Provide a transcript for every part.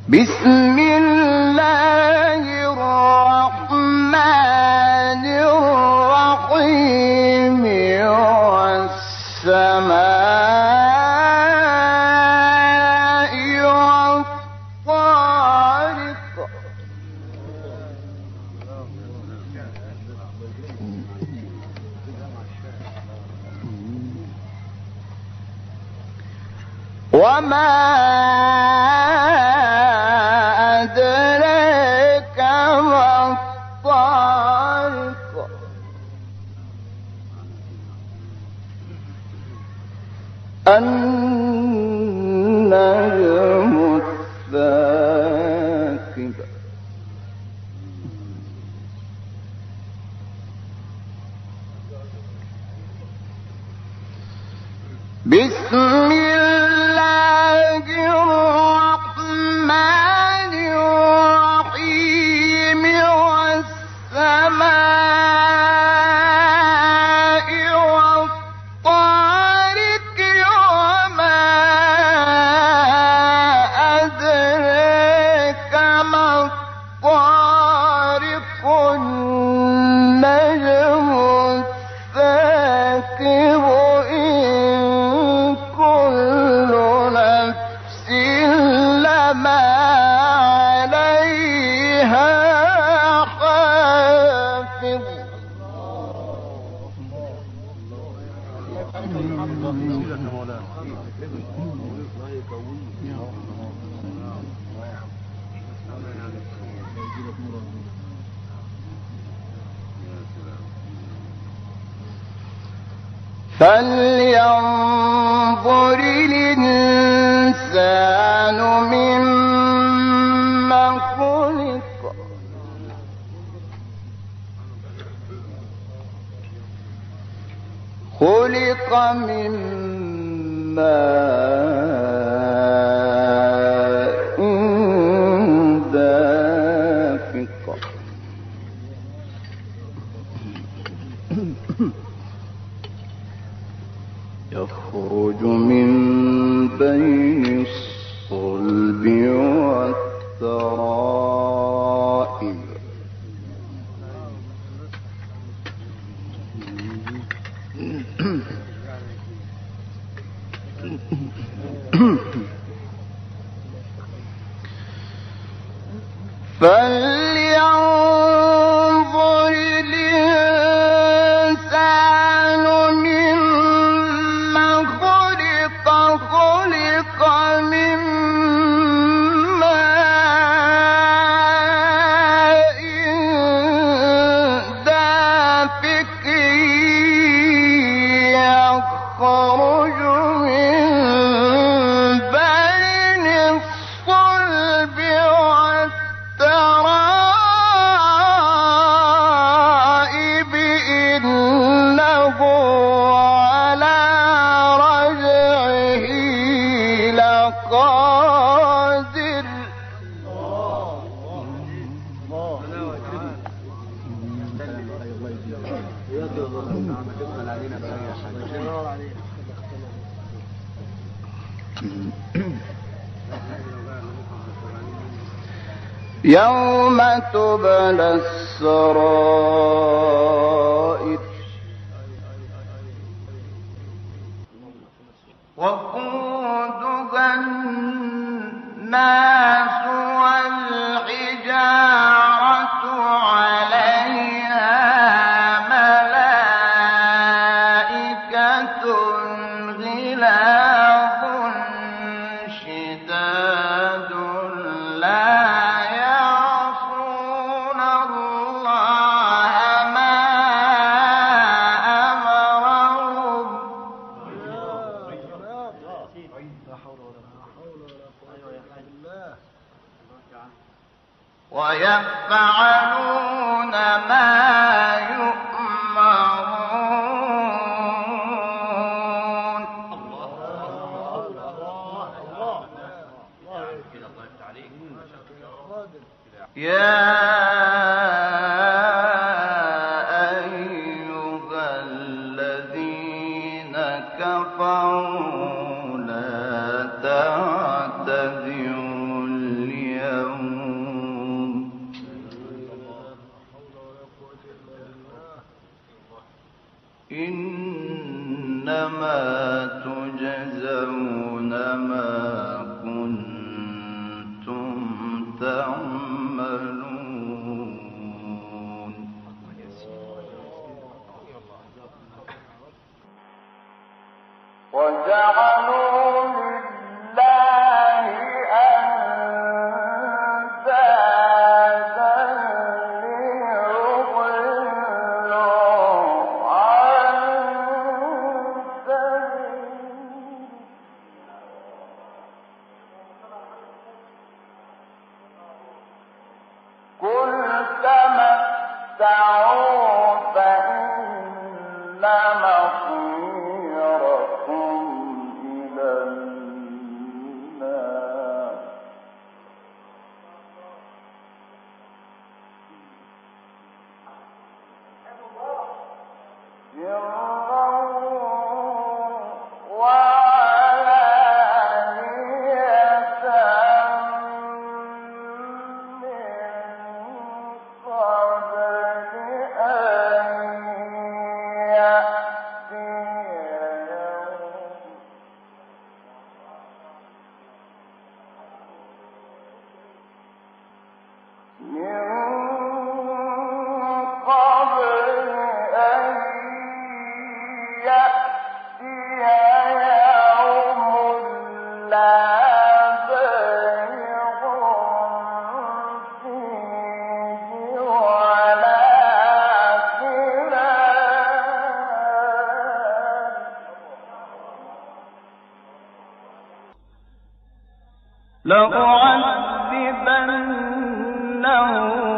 بسم الله الرحمن الرحيم والسماء والطارق وما أدريك ما الطارق النجم الثاقب بسم الله الرحمن الرحيم والسماء والطارق وما أدريك ما الطارق النجم الثاقب فلينظر الإنسان مما خلق خلق من ماء دافق يخرج من بين الصلب والترائب فلينظر الإنسان مما خلق خلق من ماء دافق يخرج من بين الصلب والترائب إنه على رجعه لقادر يوم تبلى السرائر وقودها الناس والحجارة عليها ملائكة غلاظ شداد لا يعصون الله ما أمرهم ويفعلون ما يؤمرون يا أيها الذين كفروا لا تعتذروا اليوم لأعذبنه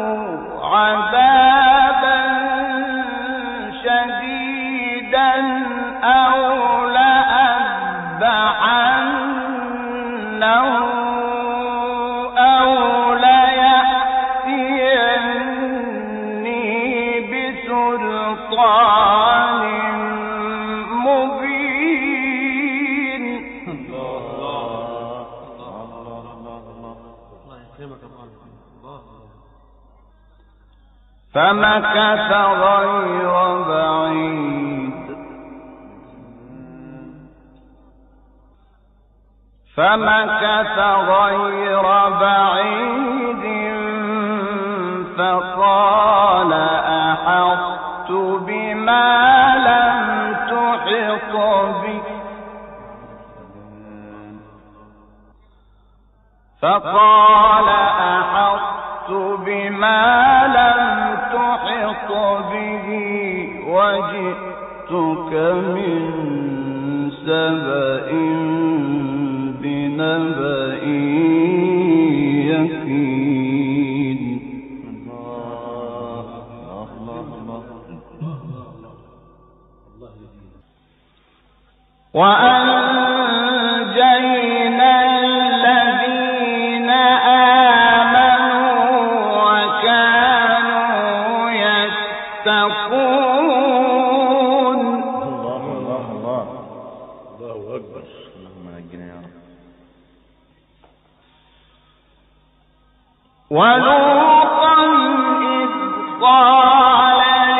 عذابا شديدا أو لأذبحنه أو ليأتيني بسلطان مبين. فمكث غير بعيد فقال أحطت بما لم تحط به وجئتك من سبأ بنبأ يقين. وأنجينا الذين آمنوا وكانوا يتقون. الله أكبر. اللهم نجنا يا رب. ولوطا إذ قال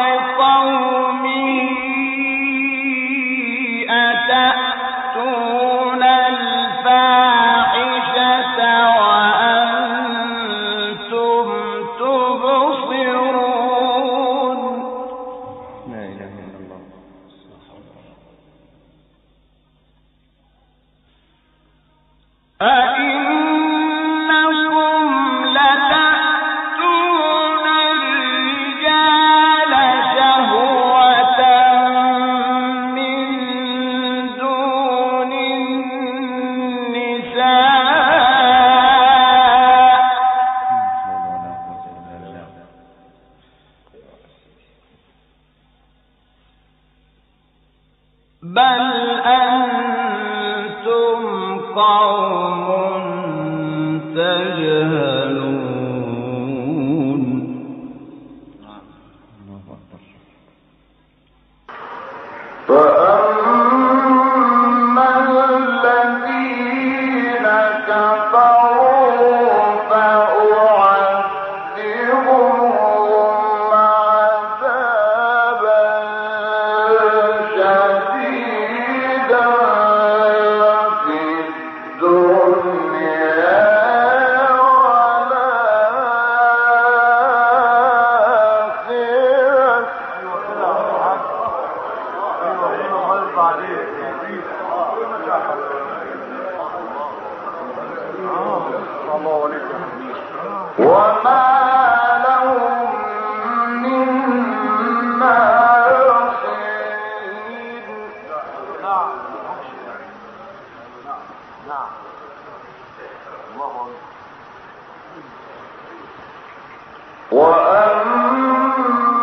لقومه أتأتون الفاحشة وأنتم تبصرون. لا إله إلا الله. أئنكم لتأتون الرجال شهوة من دون النساء بل أنتم قوم تجهلون. فأما الذين كفروا فأعذبهم عذابا شديدا في الدنيا وما لهم من ناصرين. وأما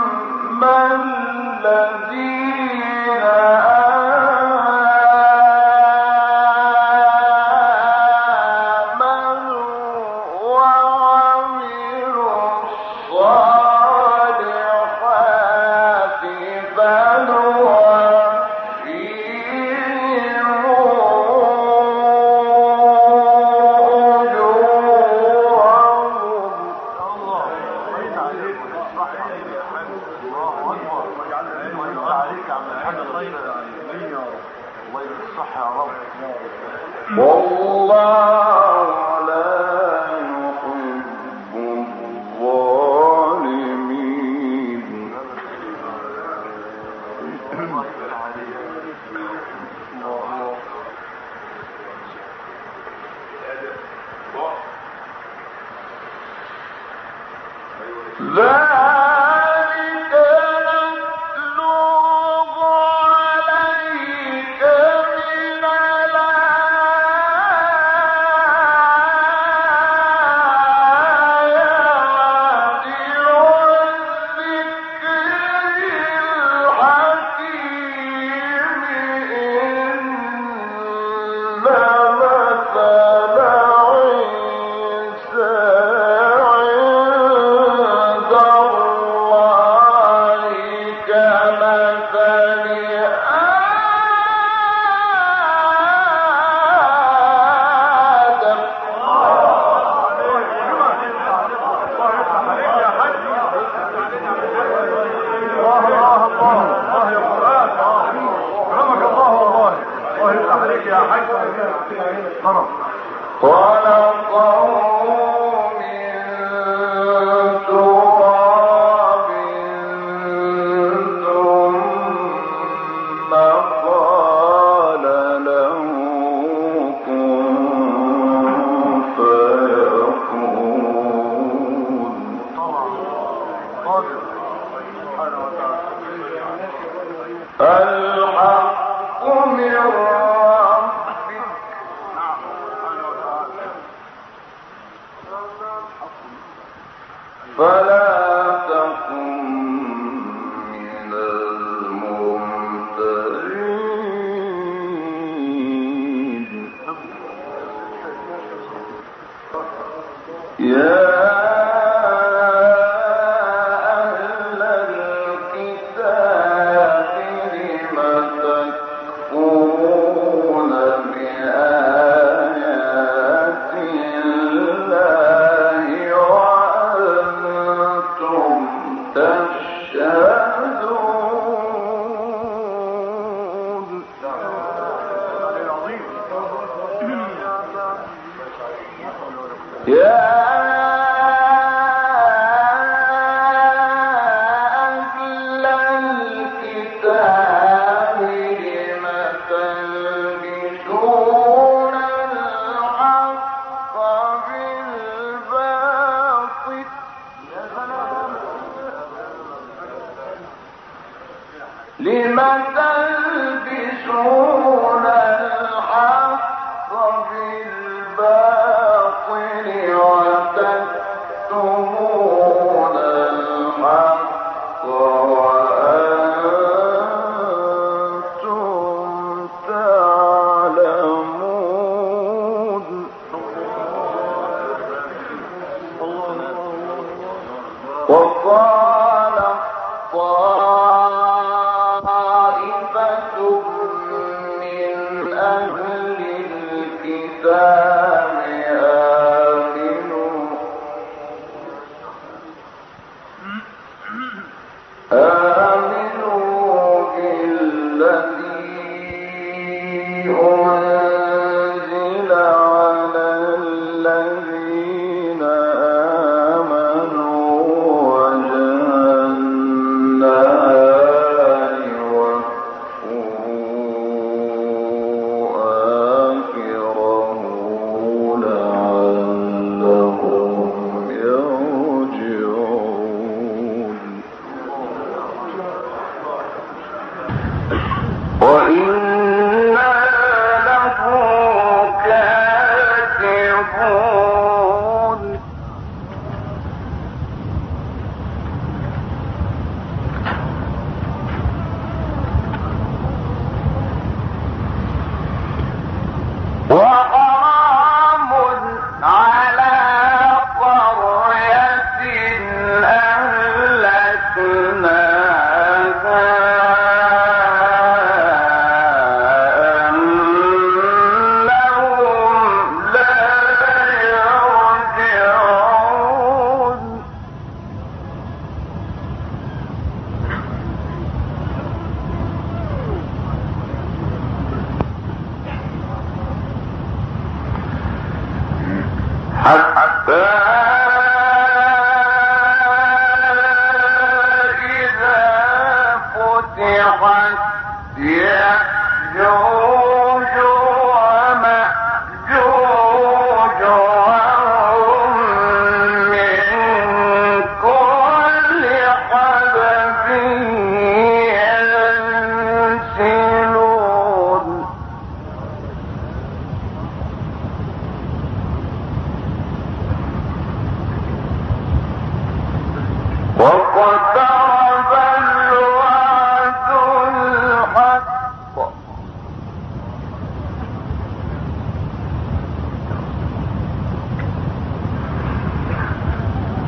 كل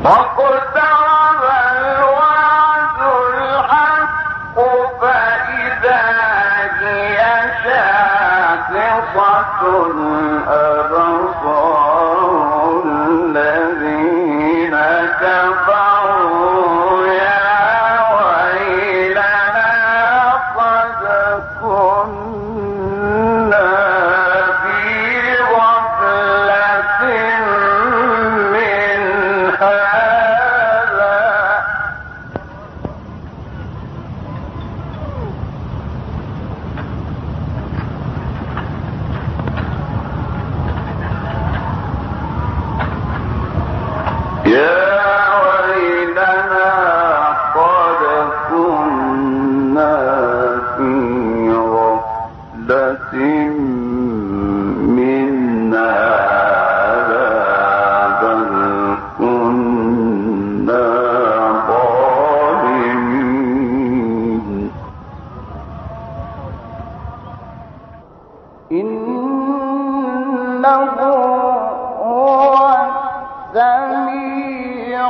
واقترب الوعد الحق فإذا هي شاخصة أبصار الذين كفروا يا ويلنا قد كنا في غفلة من هذا يا ويلنا قد كنا في غفلة من هذا بل كنا ظالمين إنه هو السميع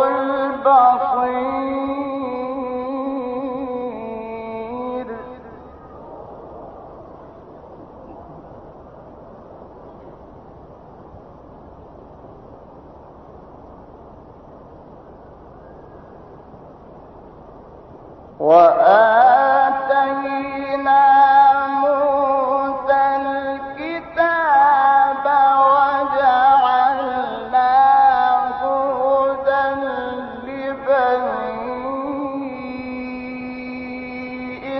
البصير وآتينا موسى الكتاب وجعلناه هدى لبني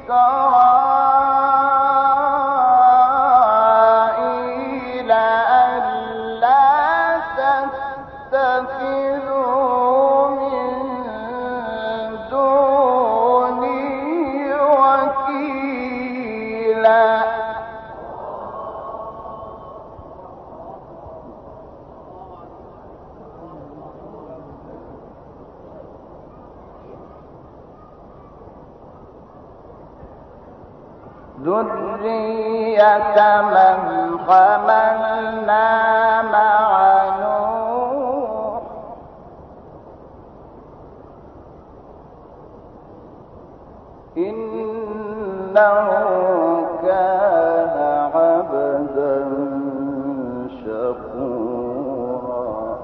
إسرائيل ألا تتخذوا من دوني وكيلا ذرية من حملنا مع نوح إنه كان عبدا شكورا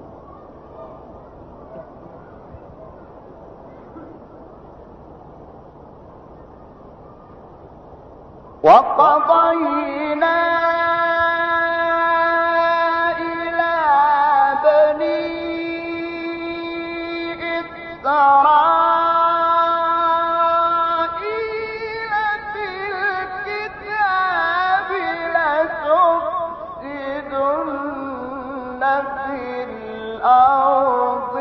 وقضينا إلى بني إسرائيل في الكتاب لتفسدن في الأرض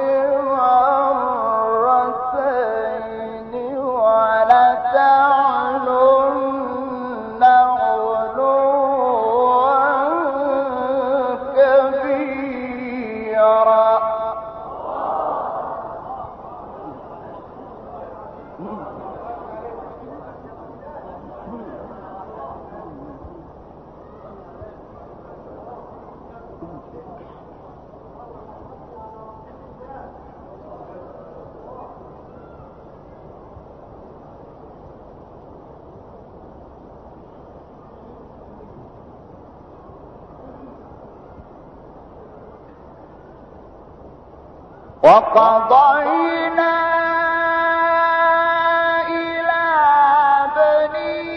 مرتين ولتعلن علوا كبيرا وقضينا إلى بني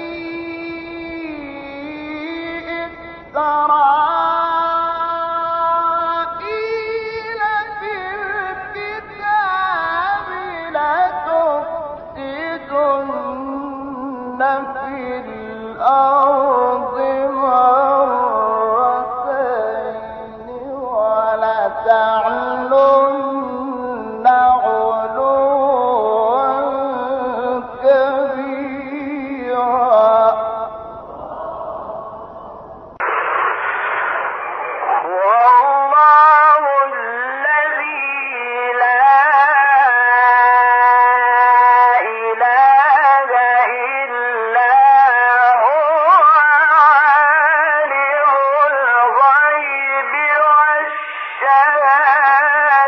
إسرائيل في الكتاب لتفسدن في الأرض مرتين ولتعلن علوا كبيرا والله الذي لا إله إلا هو عالم الغيب والشهادة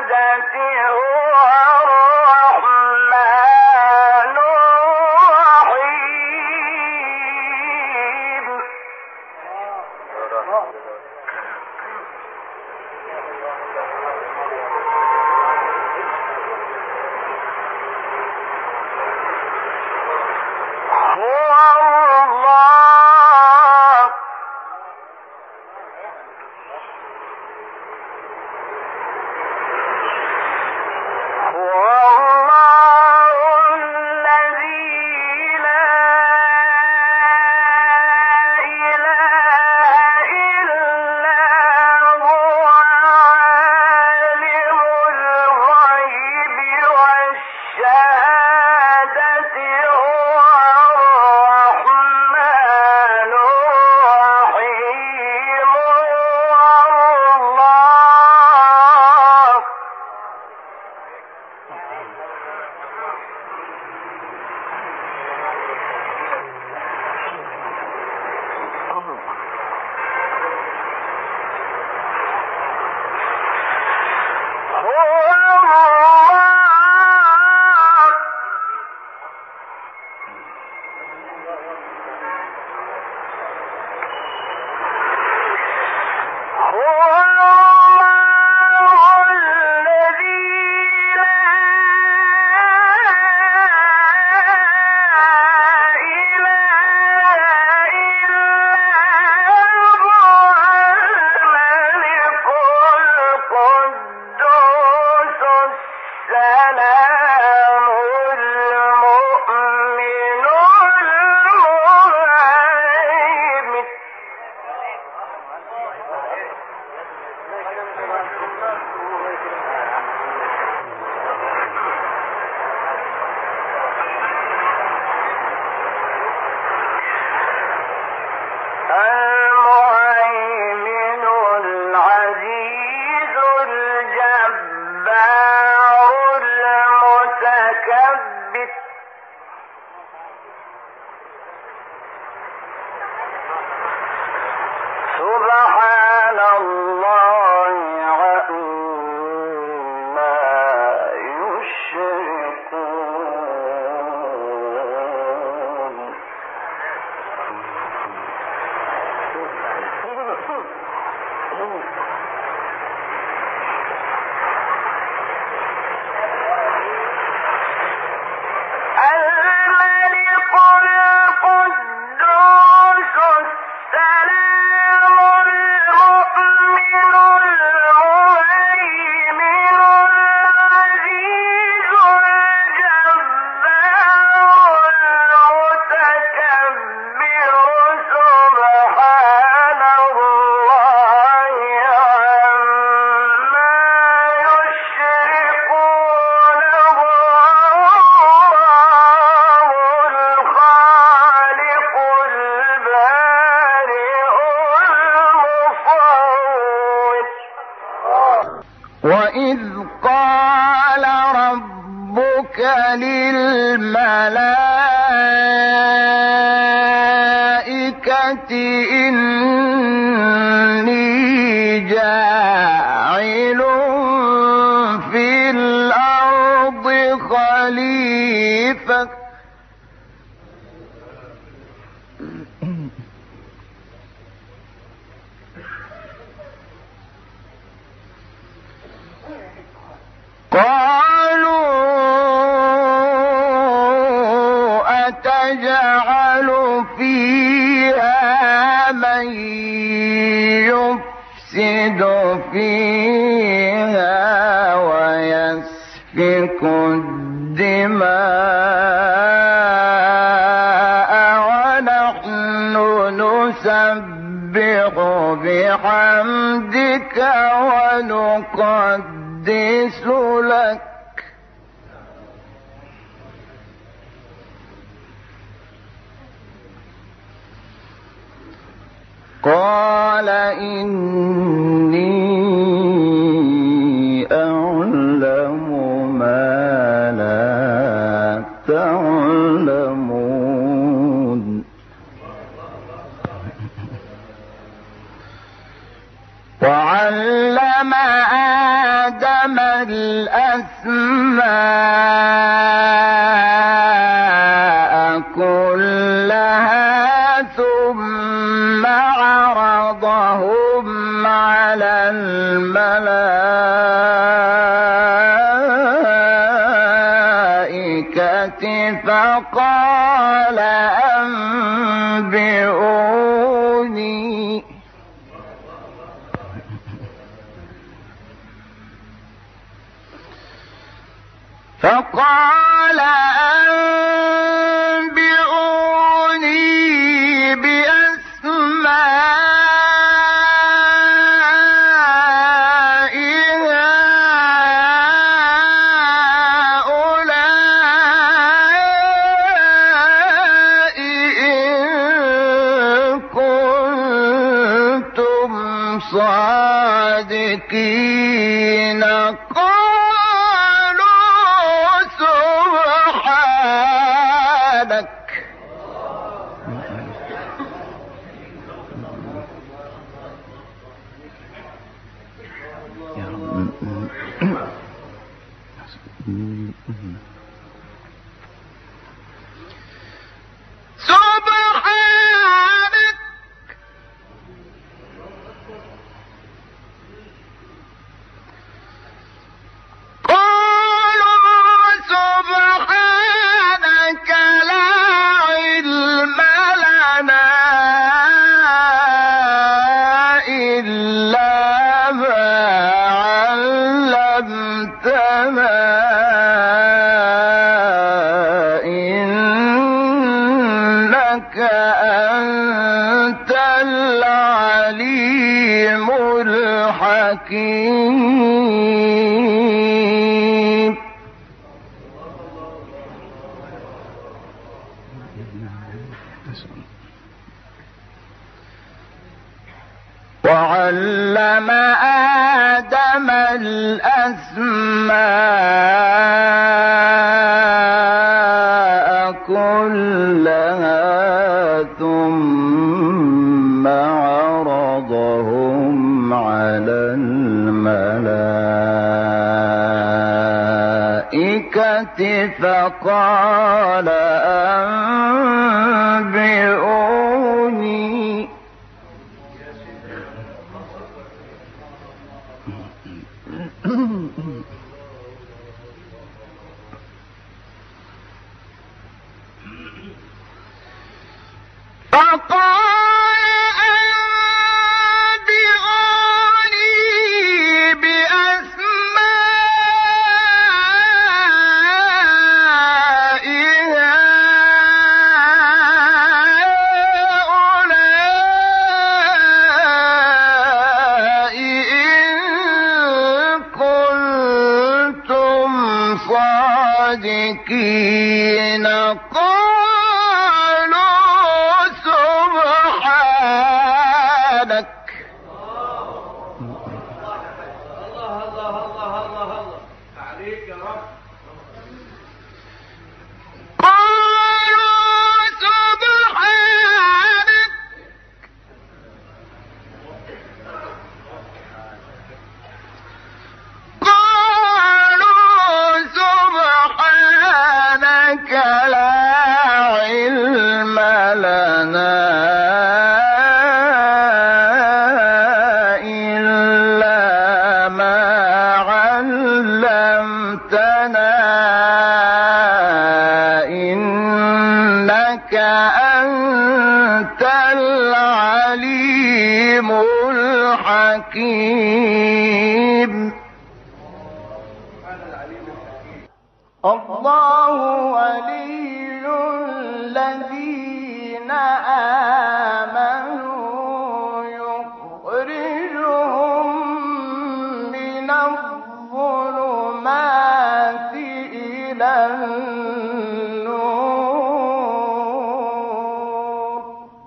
وإذ قال ربك للملائكة إني جاعل في الأرض خليفة قالوا أتجعل فيها من يفسد فيها ويسفك الدماء ونحن نسبح بحمدك ونقدس لك قال إني أعلم ما لا تعلمون وعلم آدم الأسماء كلها ثم عرضهم على الملائكة فقال أنبئوني بأسماء هؤلاء إن كنتم صادقين أنت العليم الحكيم. وعلم آدم الأسماء كلها ثم عرضهم على الملائكة فقال أنبئوني صادقين قالوا سبحانك. الله الله الله الله الله عليك يا رب. قالوا سبحانك لا علم لنا إلا ما علمتنا إنك أنت العليم الحكيم. الله ولي الذين آمنوا يخرجهم من الظلمات إلى النور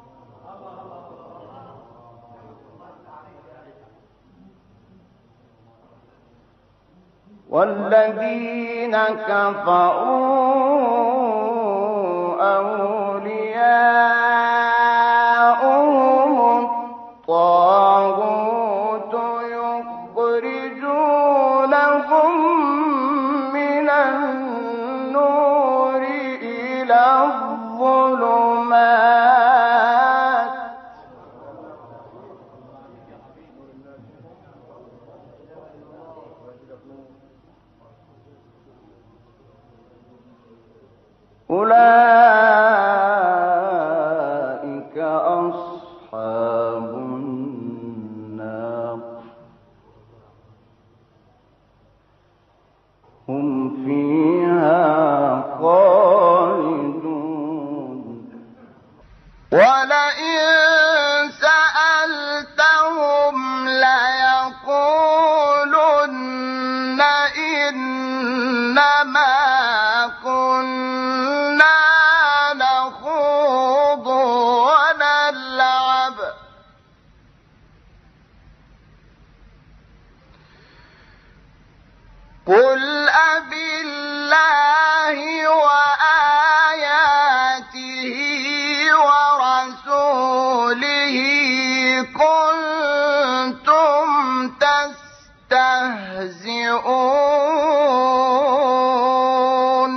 والذين كفروا أولياؤهم الطاغوت يخرجونهم أولئك أصحاب النار هم فيها خالدون ولئن سألتهم ليقولن إنما كنا نخوض ونلعب قل أبالله وآياته ورسوله كنتم تستهزئون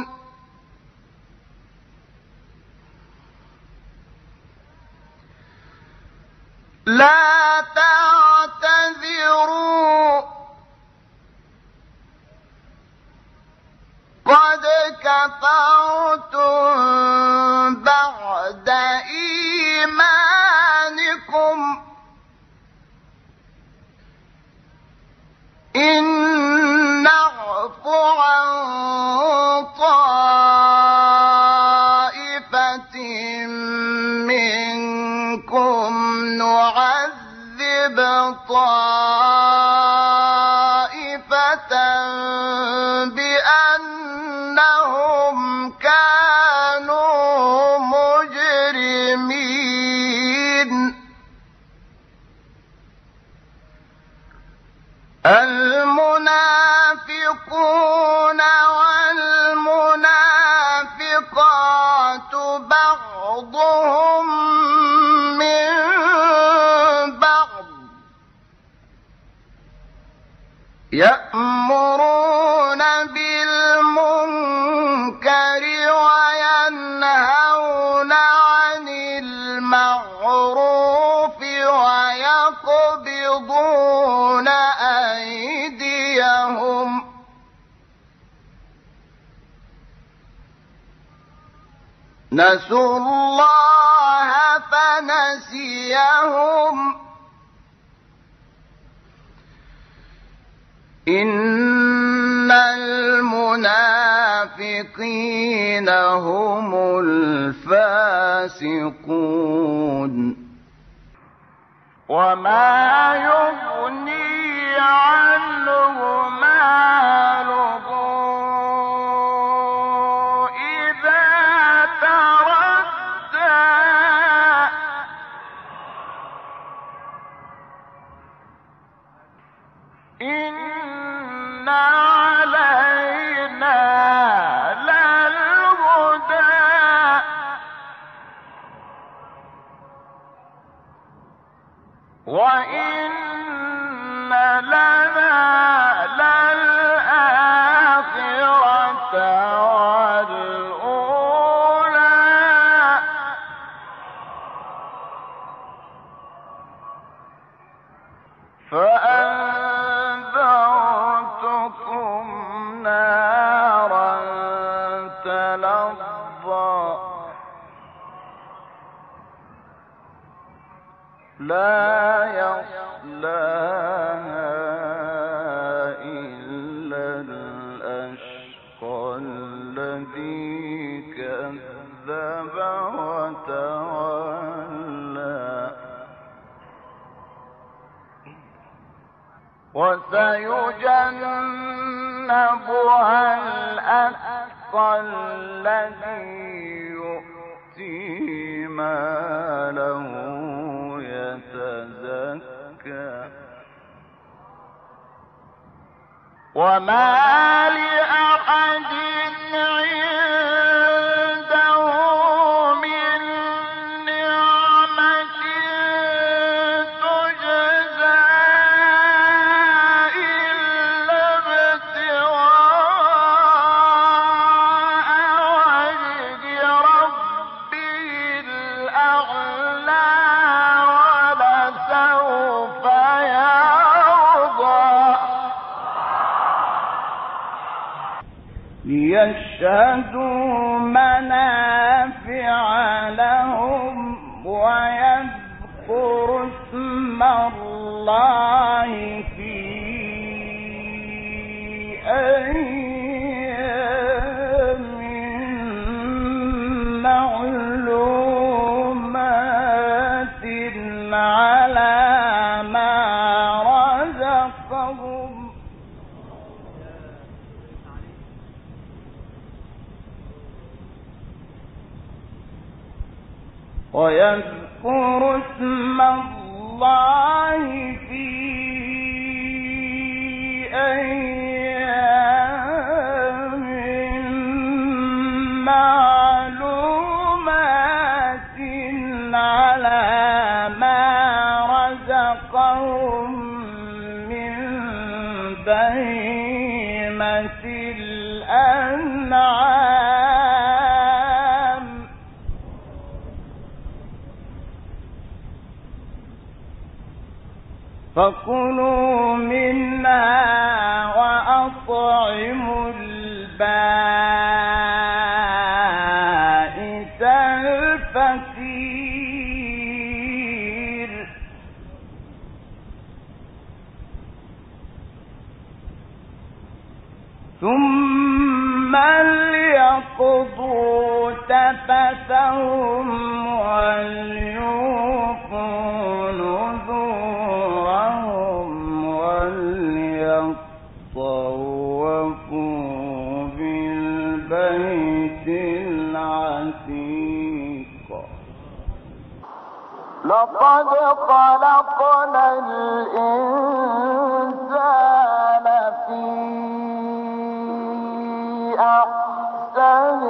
لا تعتذروا قد كفرتم بعد إيمانكم إن نعف عن طائفة منكم نعذب طائفة بأنهم كانوا مجرمين المنافقون والمنافقات بعضهم من بعض يأمرون بالمنكر وينهون عن المعروف ويقبضون أيديهم نسوا الله فنسيهم إن المنافقين هم الفاسقون وما يغني عنه ماله إذا تردى إن علينا للهدى وإن لنا للآخرة والأولى فأنذرتكم نارا تلظى لا يصلاها إلا الأشقى الذي كذب وتولى وسيجنبها الأتقى الذي يؤتي ماله يتزكى وما لأحد عنده من نعمة تجزى إلا ابتغاء وجه ربه الأعلى ولسوف يرضى ليشهدوا منافع لهم ويذكروا اسم الله في أيام معلومات على ما رزقهم ويذكروا اسم الله في أيام معلومات على ما رزقهم من بهيمة الأنعام فكلوا منها وأطعموا البائس الفقير ثم ليقضوا تفثهم وليوفوا نذورهم وليطوفوا بالبيت العتيق لقد خلقنا الإنسان في أحسن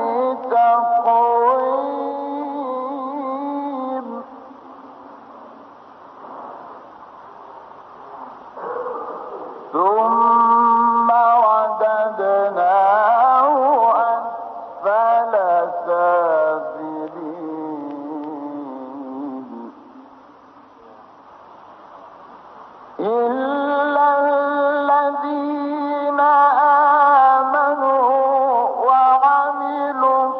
تقويم ثم رددناه أسفل سافلين إلا الذين آمنوا وعملوا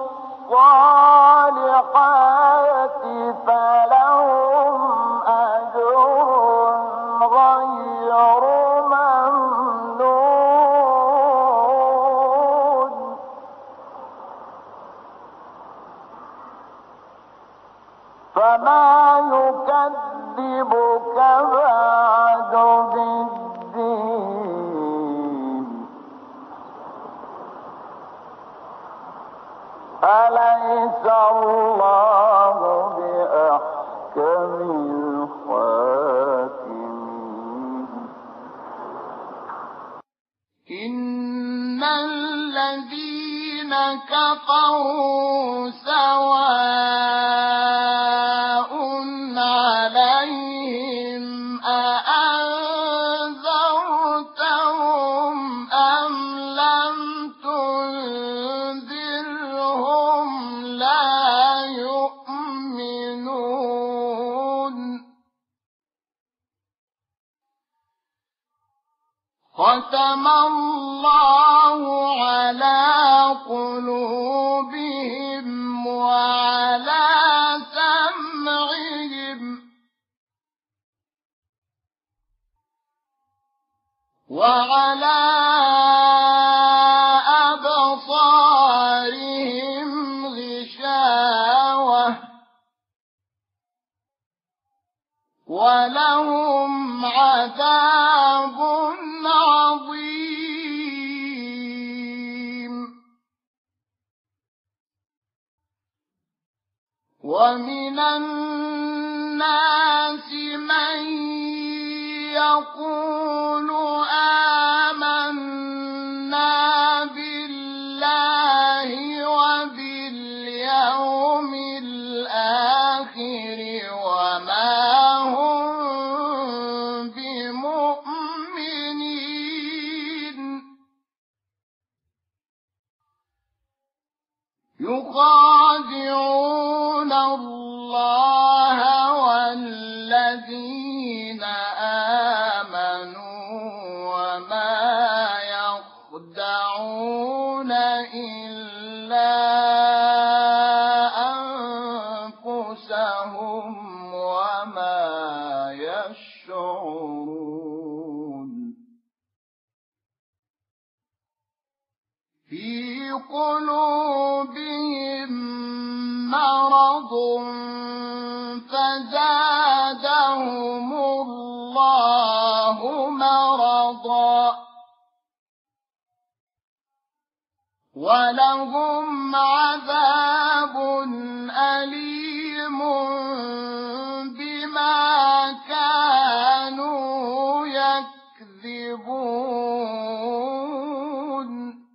الصالحات فلهم أجر غير ممنون فما يكذبك بعد بالدين أليس الله بأحكم الحاكمين إن الذين كفروا سواء عليهم أأنذرتهم أم لم تنذرهم لا يؤمنون ختم الله على قلوبهم وعلى سمعهم وعلى أبصارهم غشاوة ولهم عذاب عظيم ومن الناس من يقول آمنا بالله وباليوم الآخر وما هم بمؤمنين يخادعون الله والذين آمنوا وما يخدعون في قلوبهم مرض فزادهم الله مرضا ولهم عذاب أليم بما كانوا يكذبون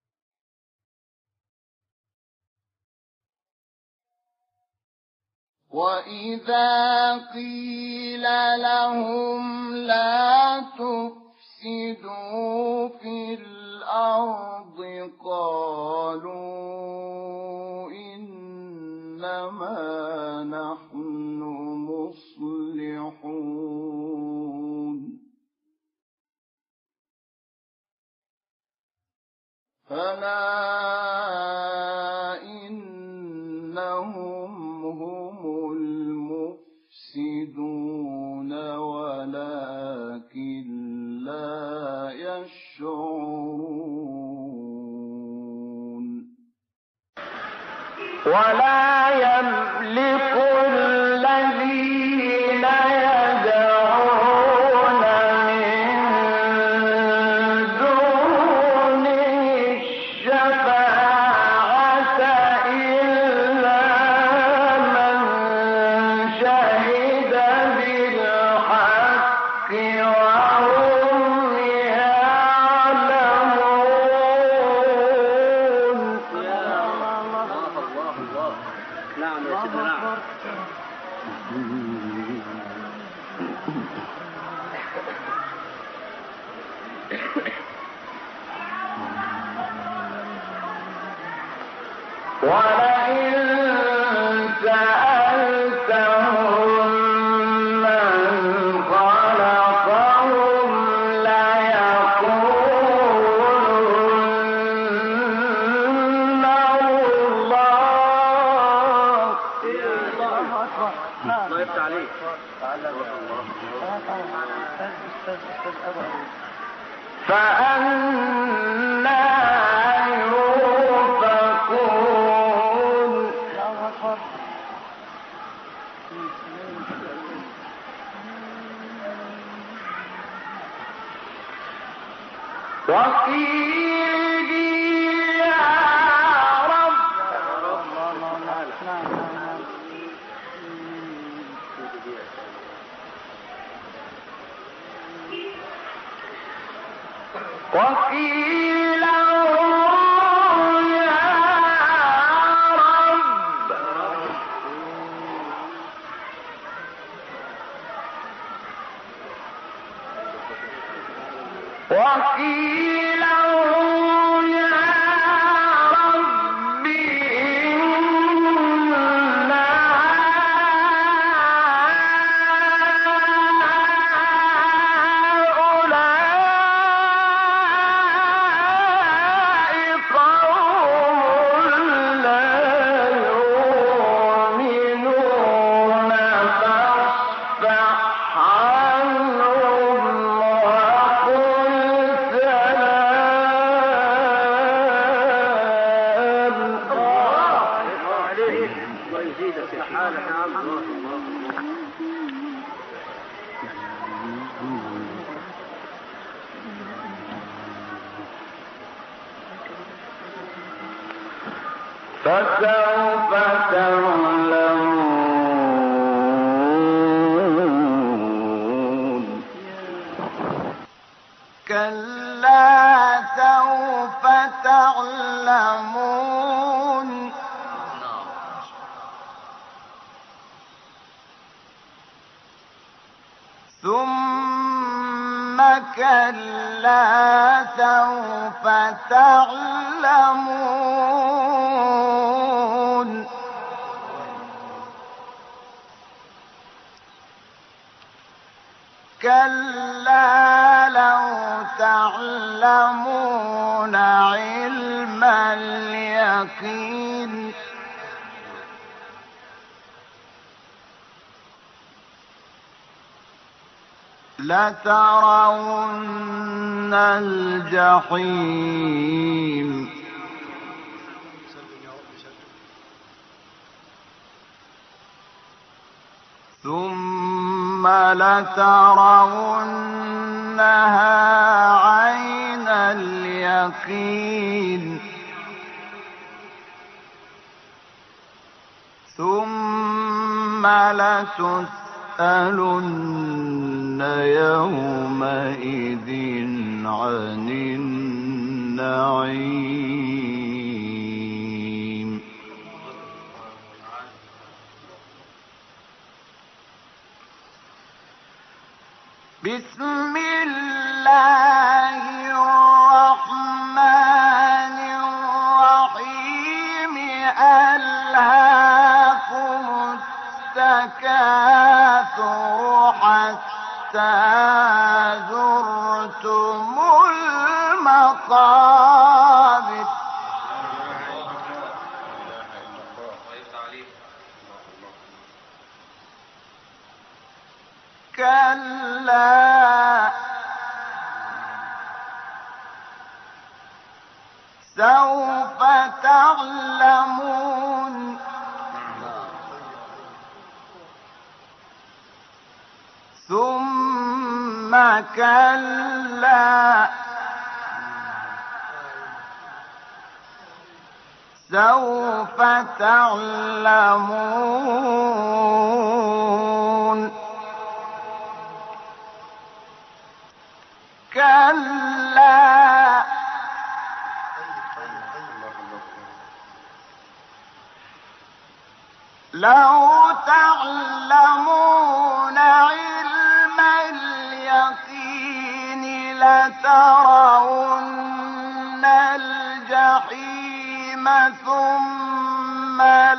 وإذا قيل لهم لا تفسدوا في الأرض قالوا إنما نحن مصلحون فلا إنهم هم المفسدون ولكن لا يشعرون ولا يملك الذين يدعون من دونه الشفاعة إلا من شهد بالحق وهم يعلمون. نعم يا سيدنا نعم. ولئن سألتهم من خلقهم ليقولن الله. الله يفتح عليك. فأنى يؤفكون وقيل يا رب وقيل يا رب وقيل يا رب فسوف تعلمون كلا سوف تعلمون ثم كلا سوف تعلمون كلا لو تعلمون علم اليقين لترون الجحيم ثم لترونها عين اليقين ثم لتسألن يومئذ عن النعيم. بسم الله الرحمن الرحيم. ألهاكم التكاثر حتى زرتم المقابر. كلا سوف تعلمون ثم كلا سوف تعلمون كلا لو تعلمون علم اليقين لترون الجحيم ثم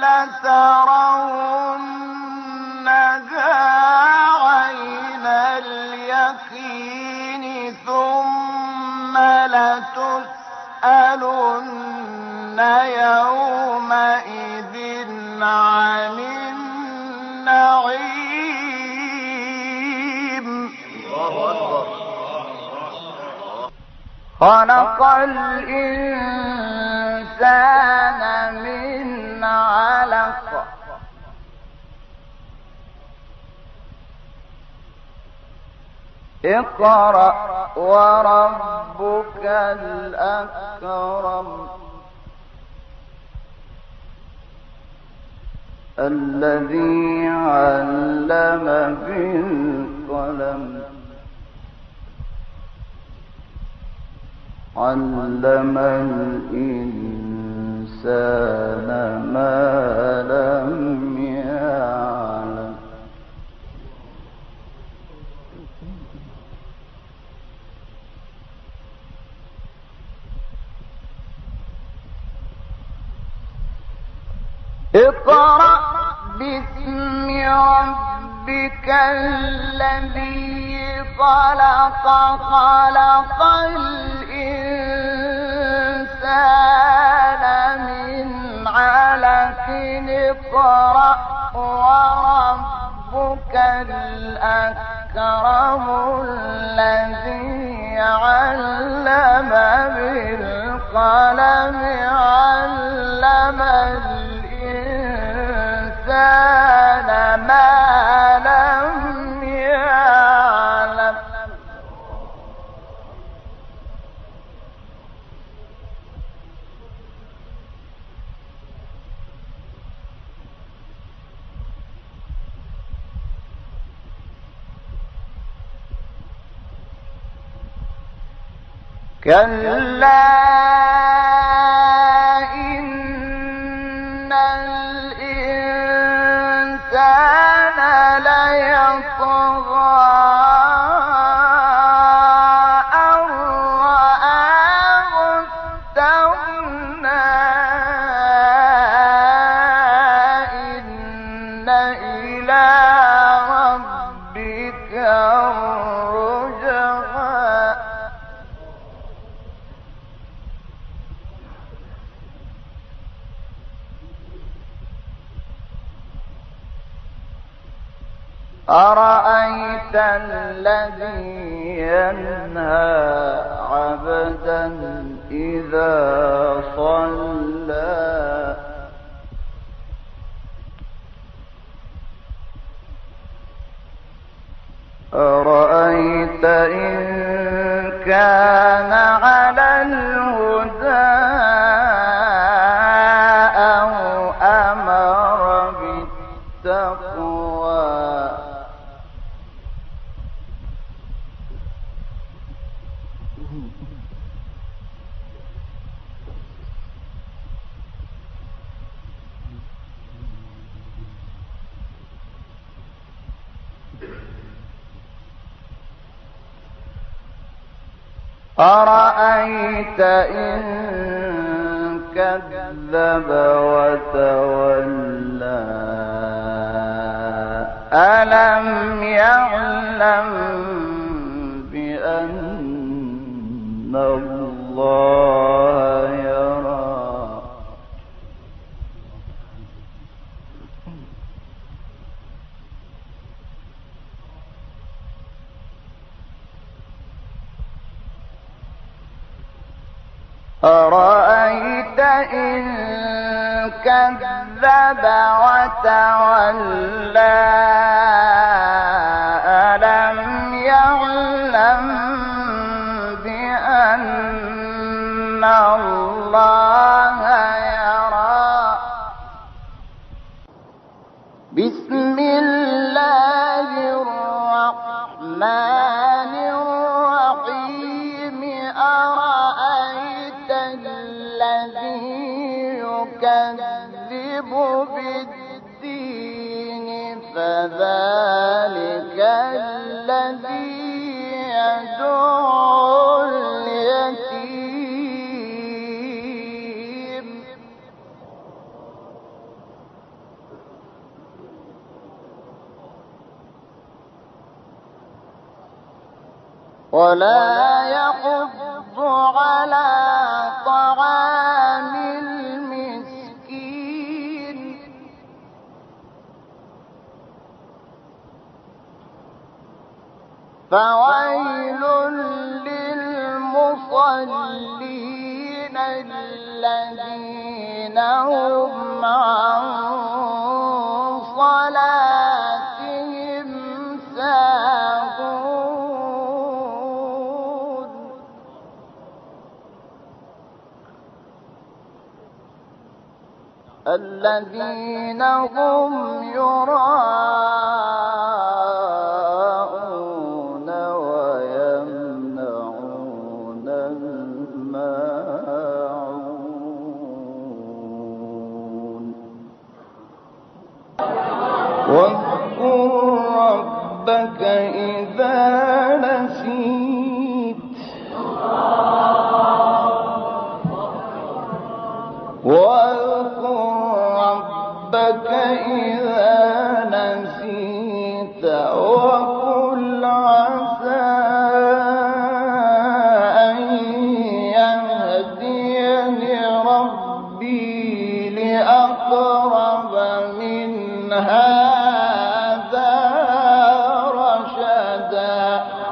لترونها عين اليقين ثم لتسألن يومئذ عن النعيم. خلق الإنسان من علق اقرأ وربك الأكرم الذي علم بالقلم علم الإنسان ما لم يعلم. اقرأ باسم ربك الذي خلق خلق الإنسان من علق اقرأ وربك الأكرم الذي علم بالقلم علم الإنسان ما لم يعلم. كلا إن الإنسان ليطغى أن رآه استغنى إن إلى ربك الرجعى. أرأيت الذي ينهى عبدا إذا صلى أرأيت إن كذب وتولى ألم يعلم بأن الله يرى أرأيت إن كذب وتولى ألم يعلم بأن الله يرى بسم الله الرحمن الرحيم أرأيت الذي يكذب بالدين فذلك الذي يدعو اليتيم ولا يحض على طعام المسكين فويل للمصلين الذين هم عن صلاتهم ساهون الذين هم يراءون ويمنعون الماعون واذكر ربك إذا نسيت واذكر ربك إذا نسيت وقل عسى أن يهديني ربي لأقرب من هذا رشدا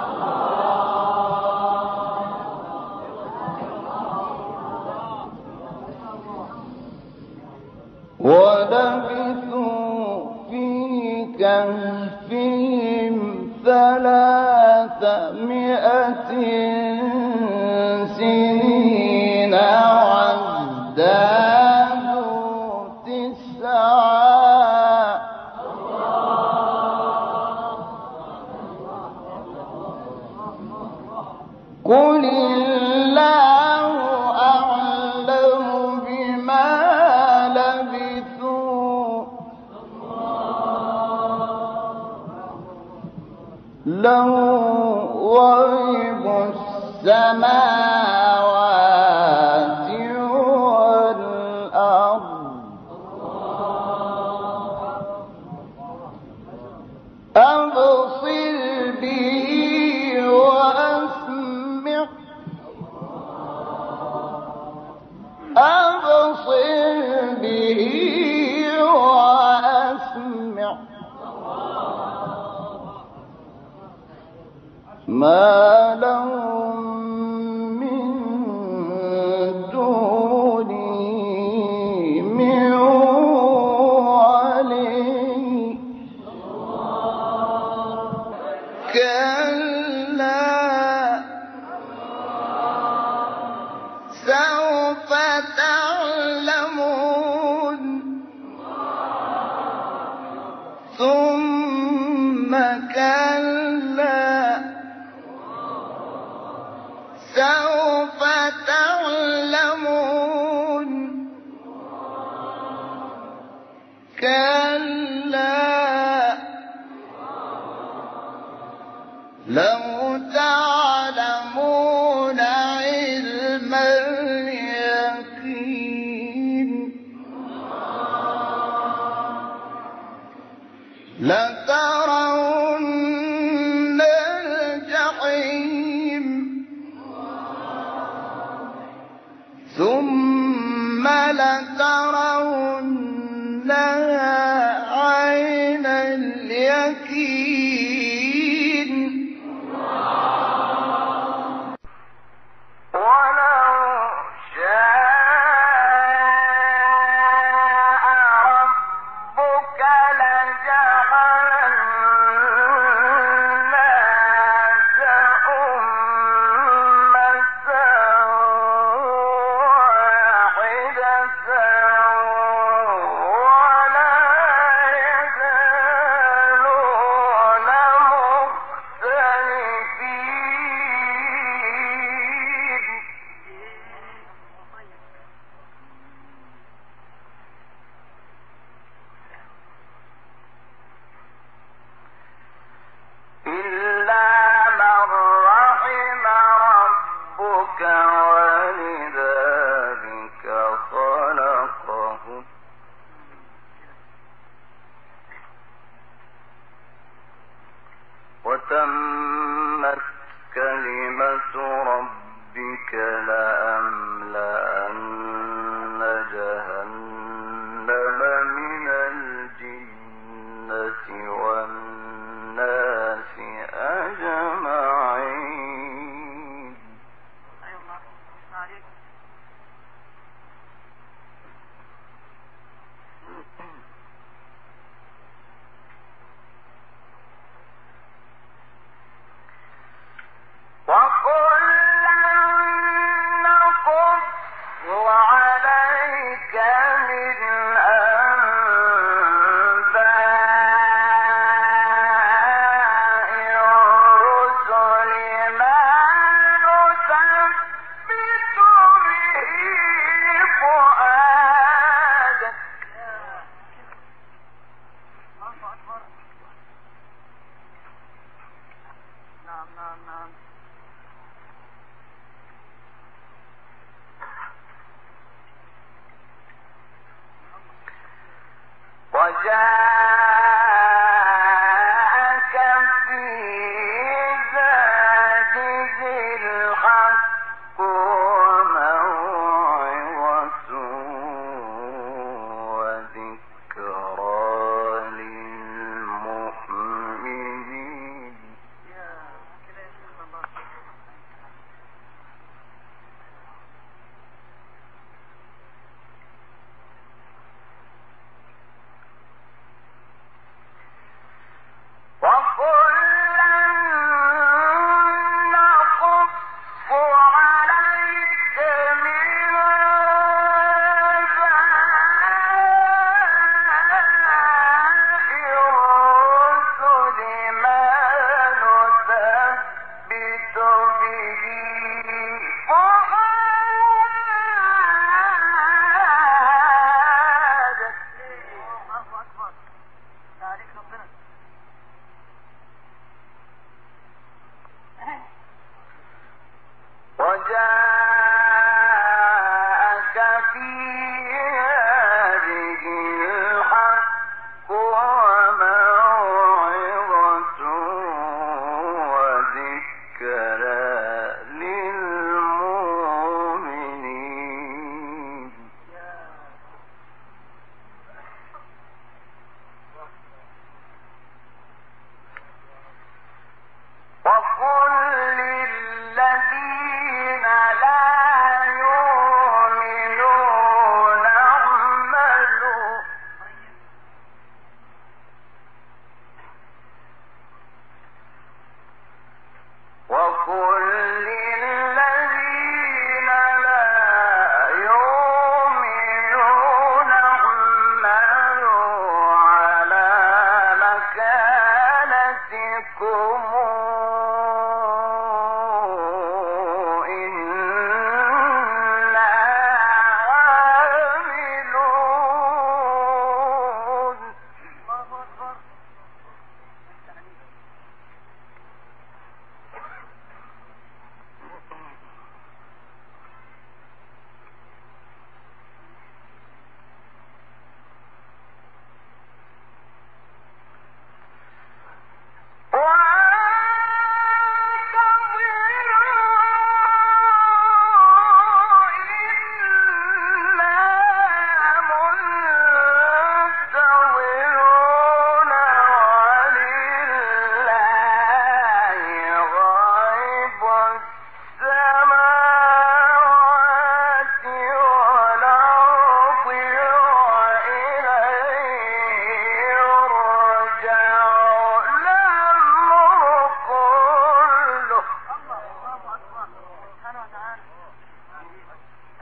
ولبثوا في كهفهم 300 سنين وازدادوا 9 قل الله أعلم بما لبثوا له غيب السماوات والأرض أبصر به وأسمع أبصر به وأسمع ما لهم من دونه من ولي كلا سوف تعلمون ثم كلا سوف تعلمون كلا لو تعلمون لترون الجحيم ثم لترونها عين اليقين ولو شاء ربك لجعل الناس أمة واحدة ولا يزالون مختلفين إلا من رحم ربك ولذلك خلقهم وتمت كلمة ربك لأملأن جهنم من الجنة والناس أجمعين وكلا نقص عليك من أنباء الرسل ما نثبت به فؤادك وجاءك في ذلك الحق وموعظة وذكرى للمؤمنين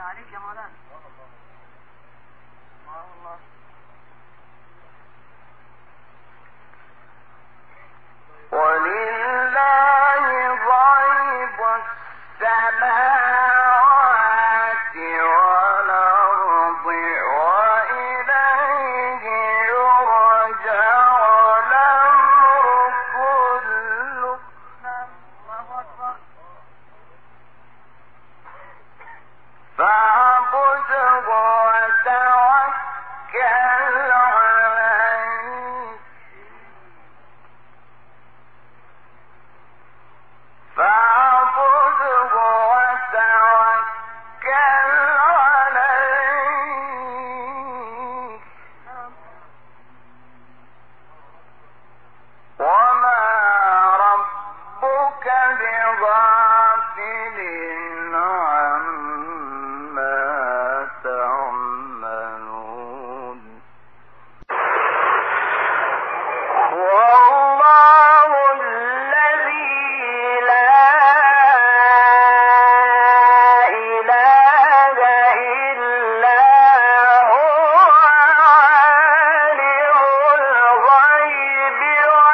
عليك يا مولانا. الله. ولله غيب السماوات والأرض وإليه يرجع الأمر كله. الله أكبر. فاعبده وتوكل عليه. فاعبده وتوكل عليه. وما ربك بغافل عما تعملون. والله الذي لا إله إلا هو عالم الغيب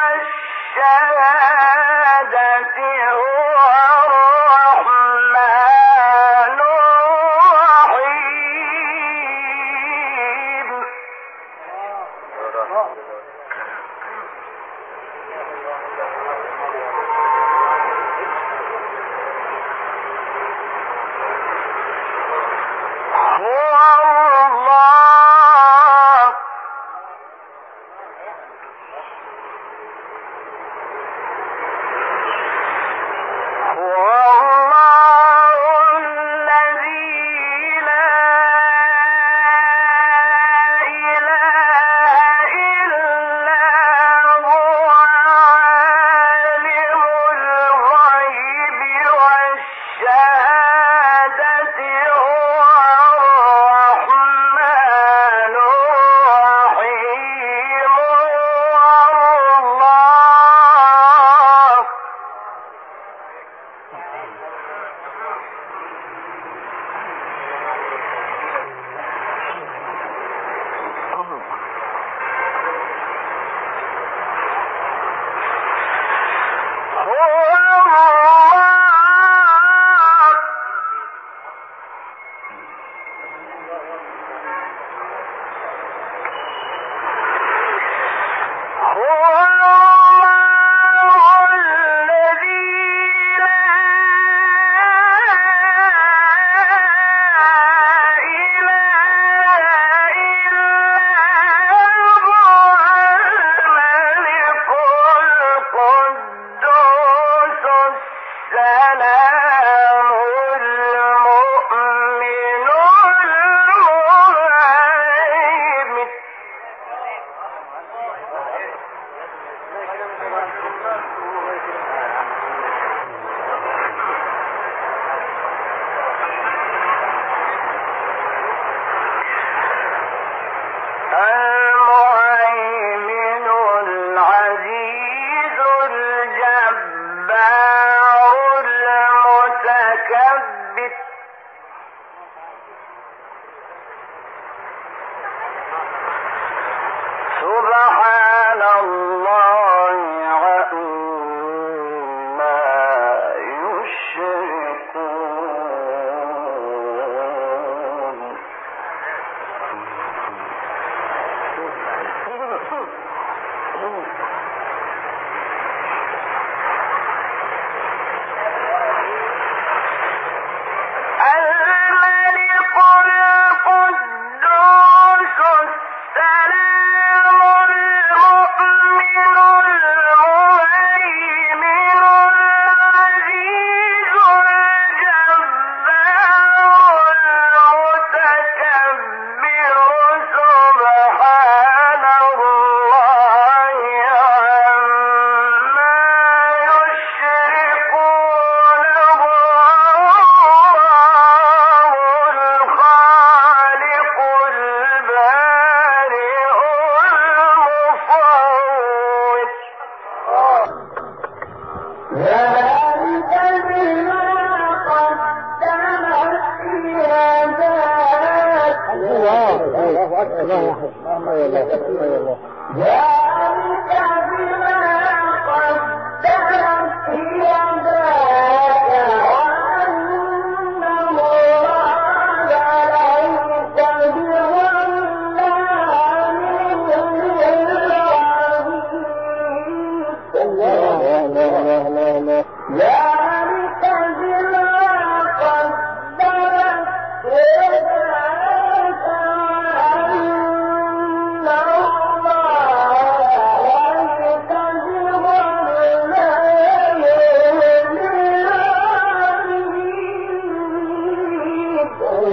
والشهادة هو الرحمن الرحيم. هو الله هو الله الذي لا إله إلا هو عالم الغيب والشهادة هو الرحمن الرحيم. المهيمن العزيز الجبار المتكبر. سبحان الله عما يشركون. الملك القدوس السلام المؤمن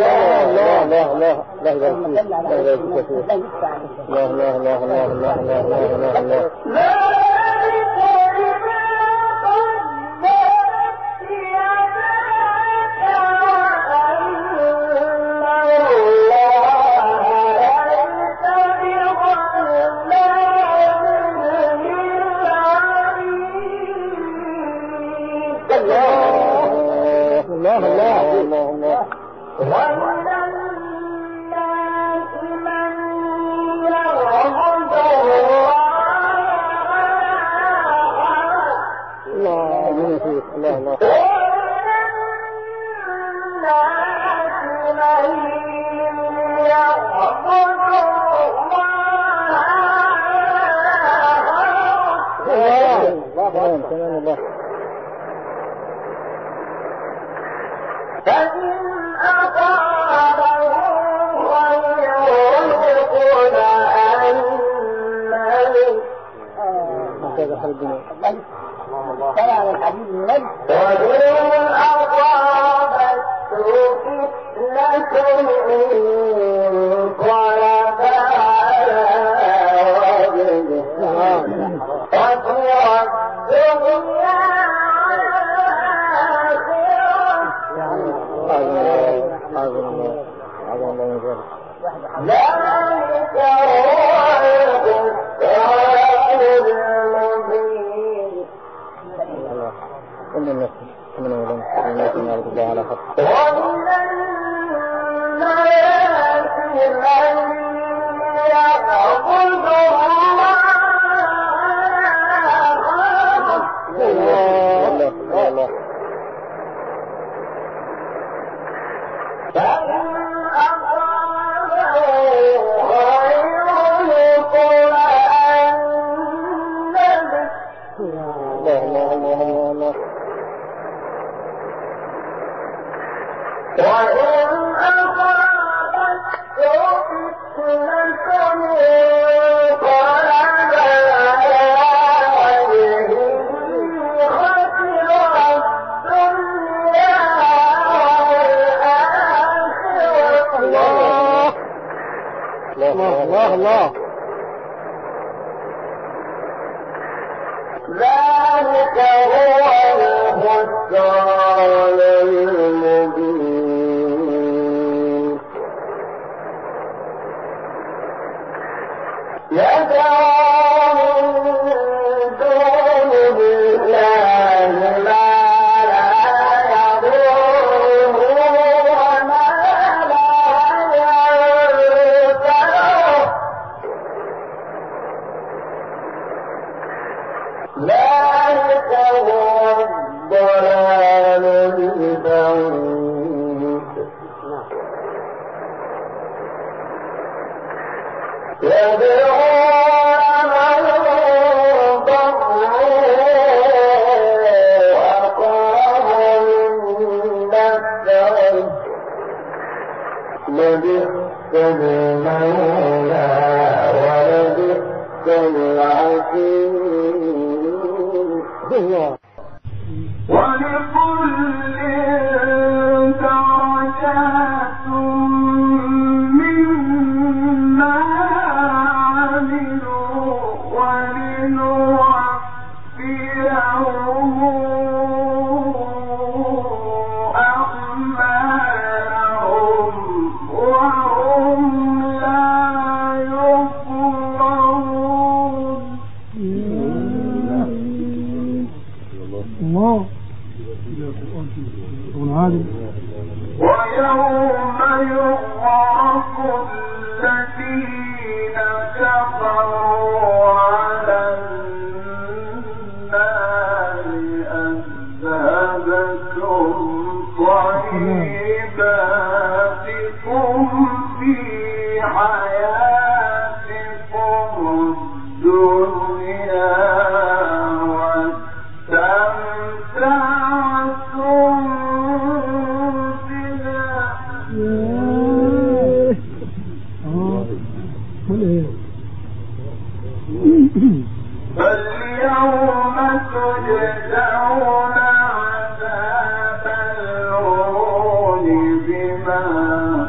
فاليوم تجزون عذاب الهون بما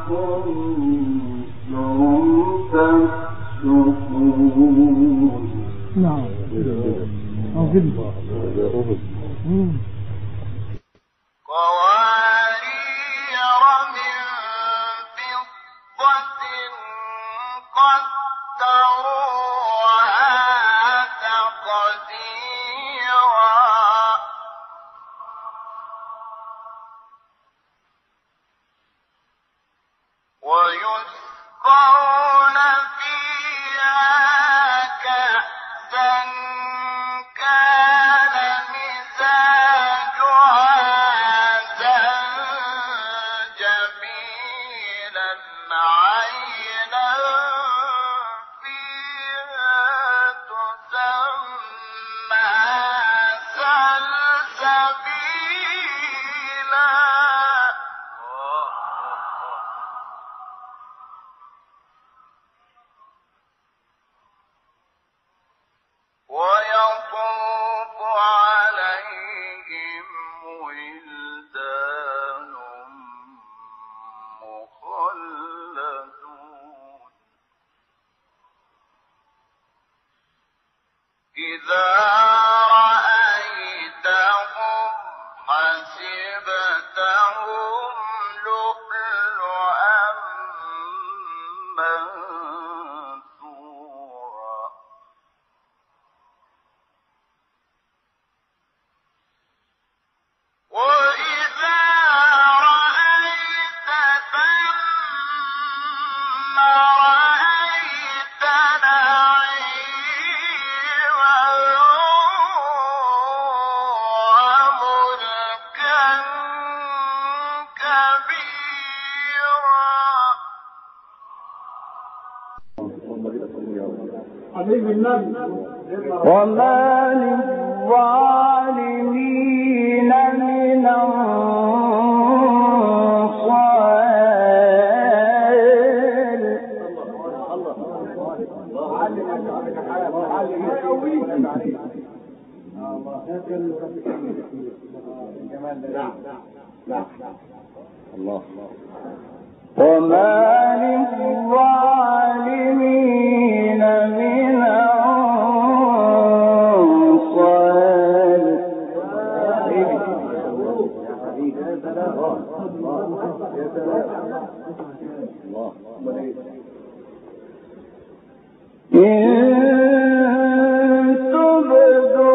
وما للظالمين من أنصار. وما للظالمين من أنصار. إن تبدوا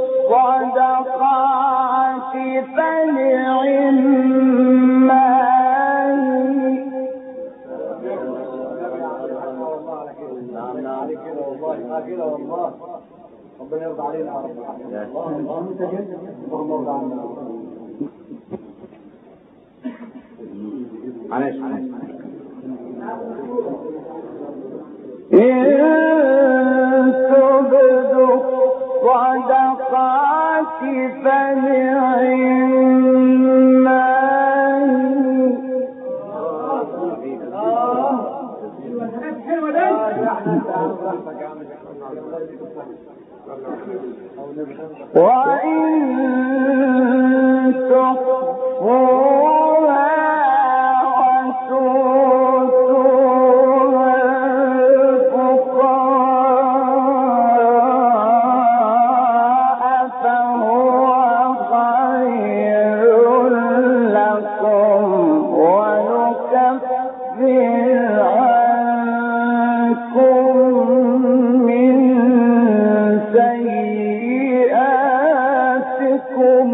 الصدقات ربنا يرضى علينا يا رب. انت جد اللهم ارضى عنا. معلش إن تبدوا الصدقات وإن تخفوها وتؤتوها الفقراء فهو خير لكم ونكفر عنكم من سيئاتكم.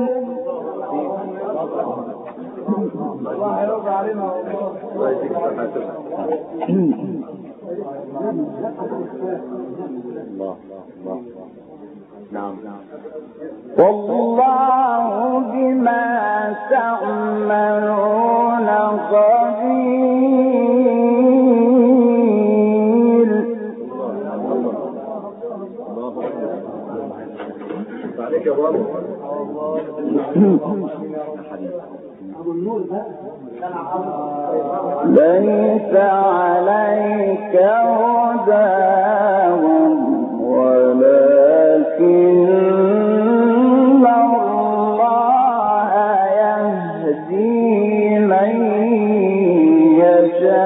الله يرضى علينا. نعم. والله بما تعملون خبير. عليك يا بابا. ليس عليك هداهم ولكن الله يهدي من يشاء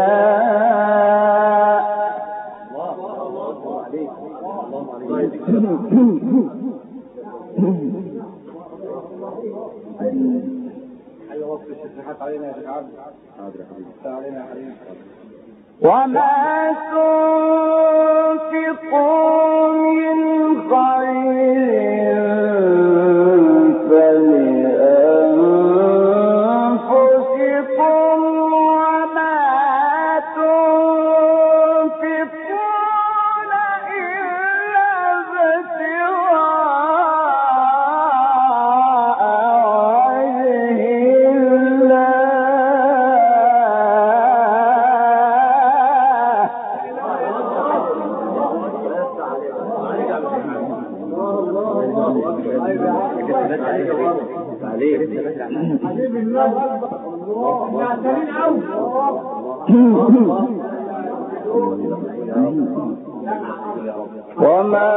وما تنفقوا من خير فلأنفسكم وما تنفقون إلا ابتغاء وما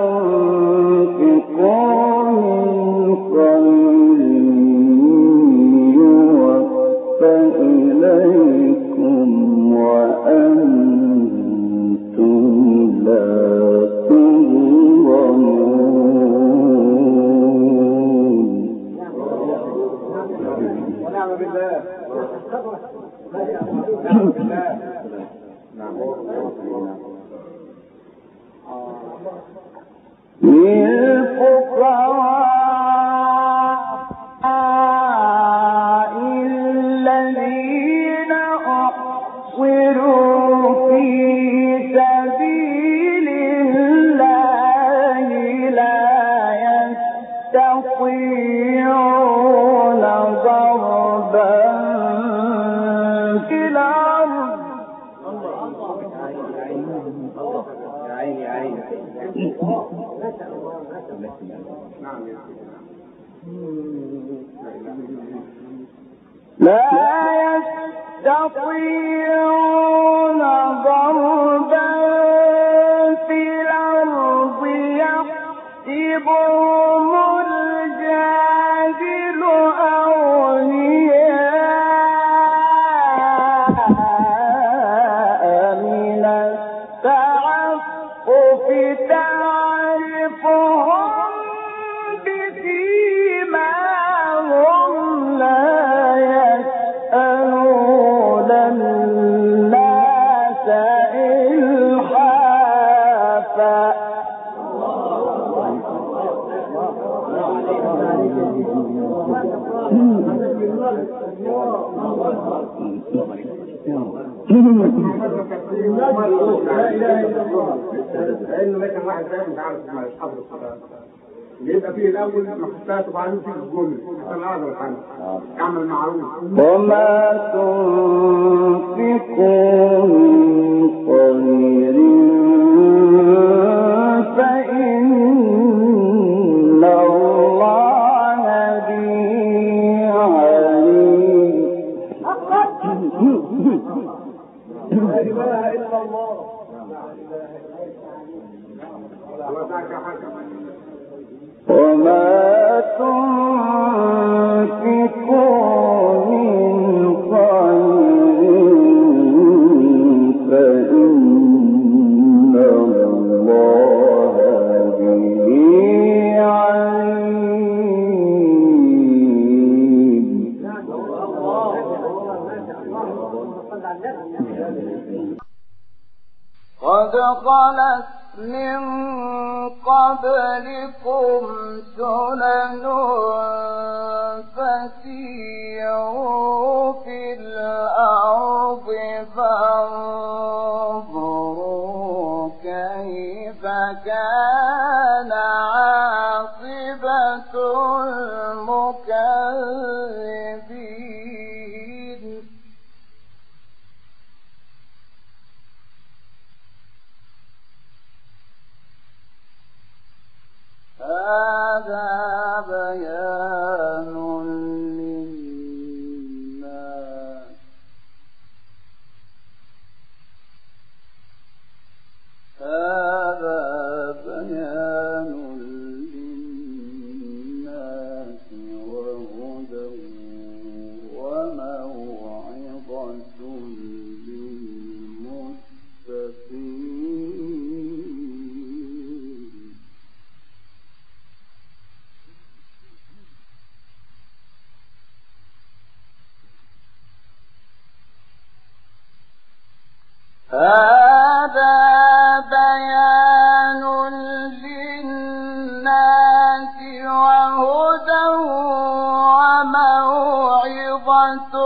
تنفقوا من خير يوفى إليكم وأنتم لا تظلمون. ونعم بالله. للفقراء الذين أحصروا في سبيل الله لا يستطيعون ضربا في الأرض لا يستطيعون ضربا في الأرض يحسبهم الجاهل أغنياء من التعفف تعرفهم بسيماهم لا يسألون الناس إلحافا. لأنه مثلا واحد زي مش عارف ما يحضر الصلاة يبقى فيه الأول محسات وبعدين فيه الجمل عشان أعرف الحمد يعمل معروف. وما تنفقوا من خير فإن الله به عليم. لا إله إلا الله. وما تنفقوا من خير فإن الله به عليم. قد خلت من قبلكم سنن فسيروا في الأرض فانظروا كيف كان عاقبة المكذبين. هذا بيان للناس هذا بيان للناس وهدى وموعظة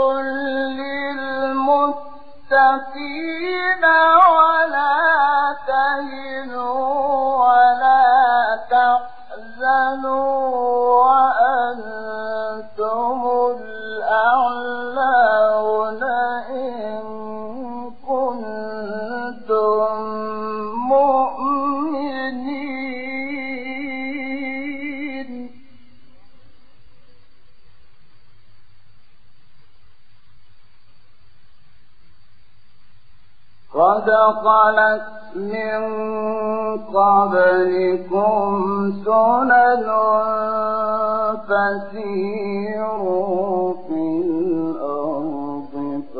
للمتقين ولا تهنوا ولا تحزنوا وأنتم الأعلون إن كنتم مؤمنين. قد خلت من قبلكم سنن فسيروا في الأرض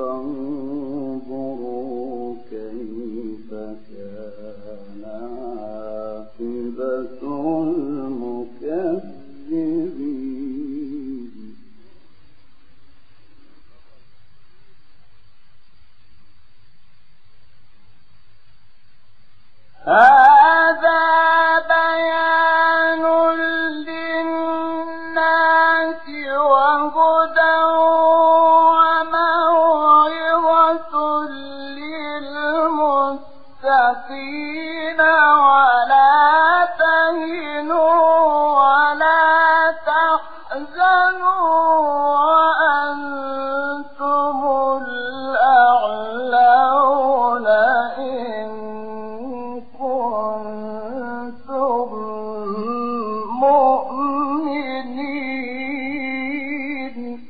فانظروا كيف كان عاقبة المكذبين. هذا بيان للناس وهدى وموعظة للمتقين ولا تهنوا ولا تحزنوا وأنتم الأعلون إن كنتم مؤمنين.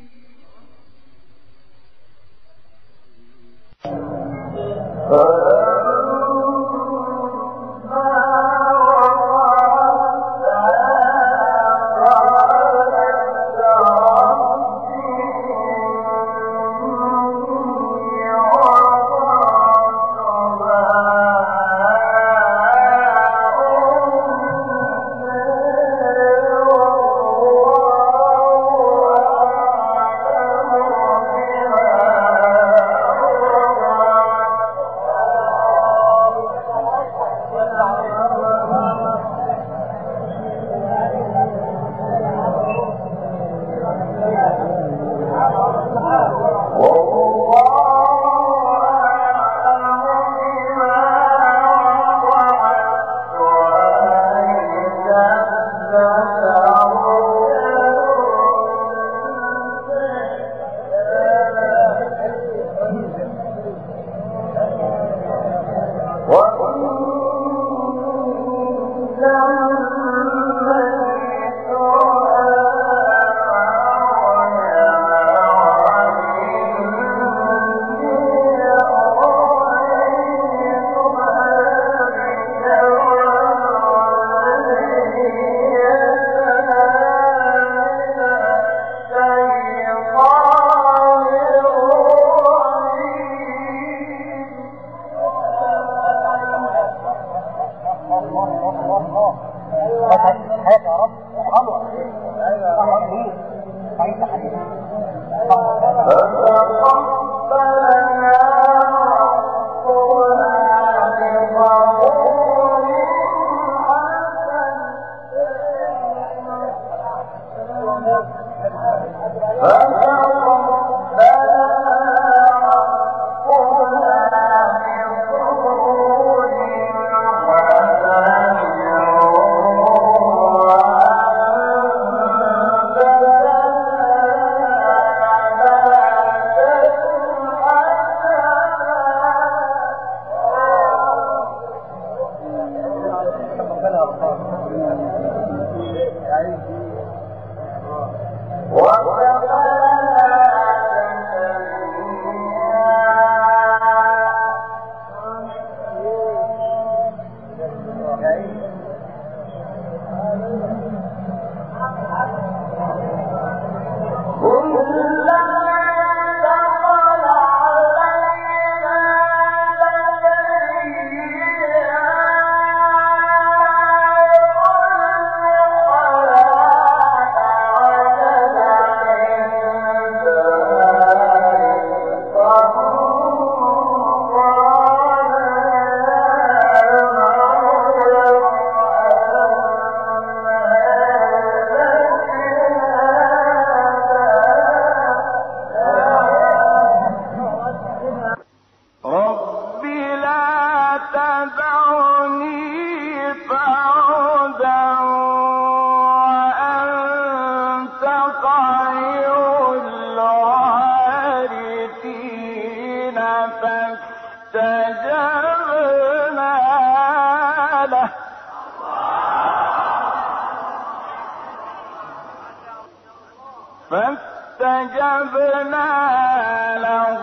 فاستجبنا له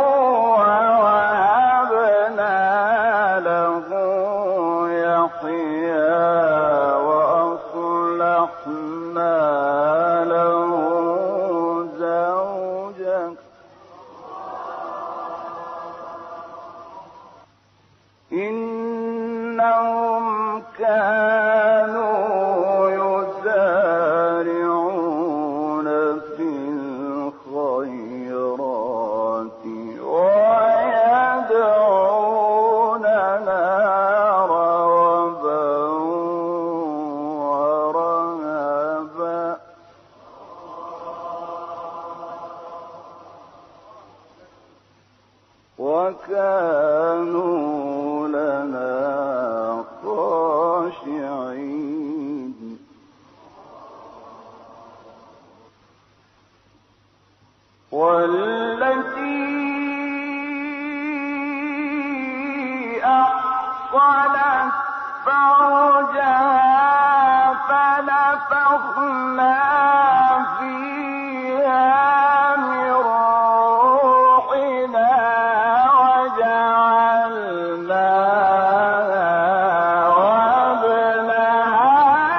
ووهبنا له يحيى وأصلحنا له زوجه إنهم كانوا يسارعون في الخيرات ويدعوننا رغبا ورهبا وكانوا لنا خاشعين والتي أحصنت فرجها فنفخنا فيها من روحنا وجعلناها وابنها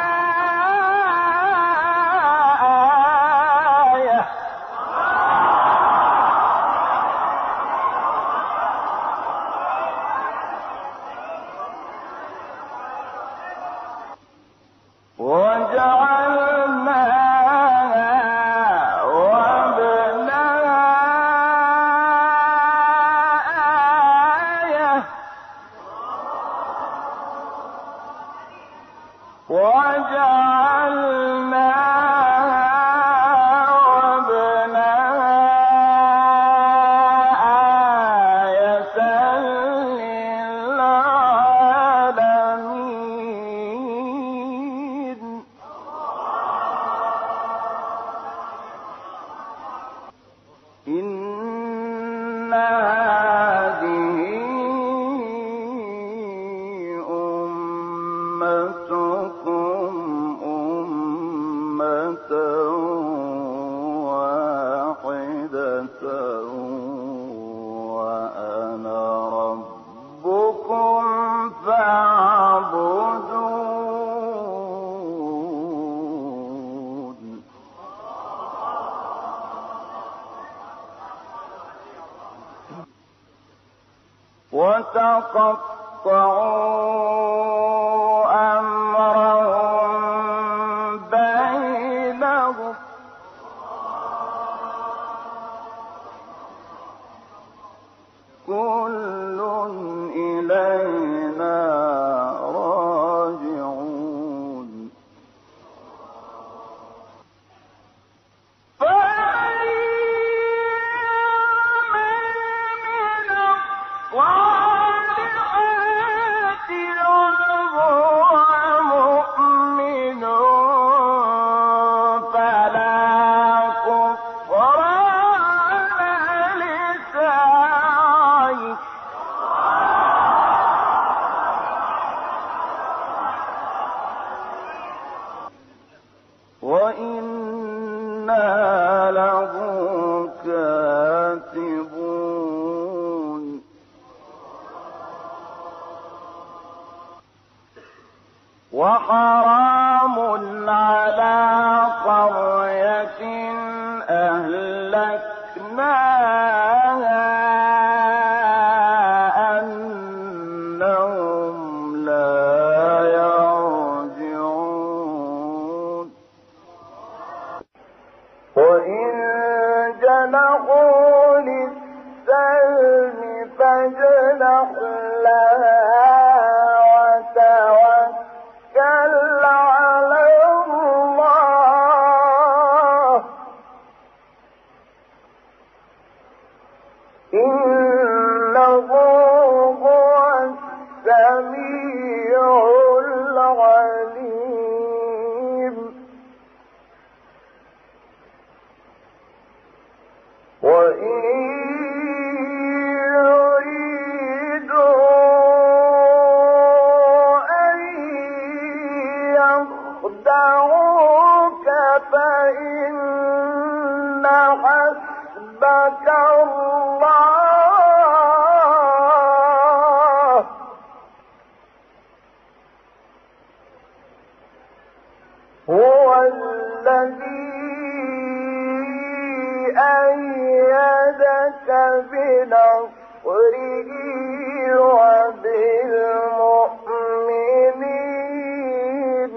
آية وجعلناها وابنها آية للعالمين إن هذه أمتكم أمة واحدة وأنا ربكم فاعبدون وتقطعوا أمرهم بينهم كل إلينا راجعون وإنا له كاتبون وحرام على قرية أهلكناها أنهم لا يرجعون وإن جنحوا للسلم فاجنح لها وتوكل على الله يخدعوك فإن حسبك الله هو الذي أيدك بنصره وبالمؤمنين